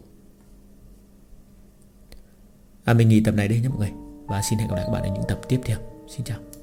Mình nghỉ tập này đây nhé mọi người, và xin hẹn gặp lại các bạn ở những tập tiếp theo. Xin chào.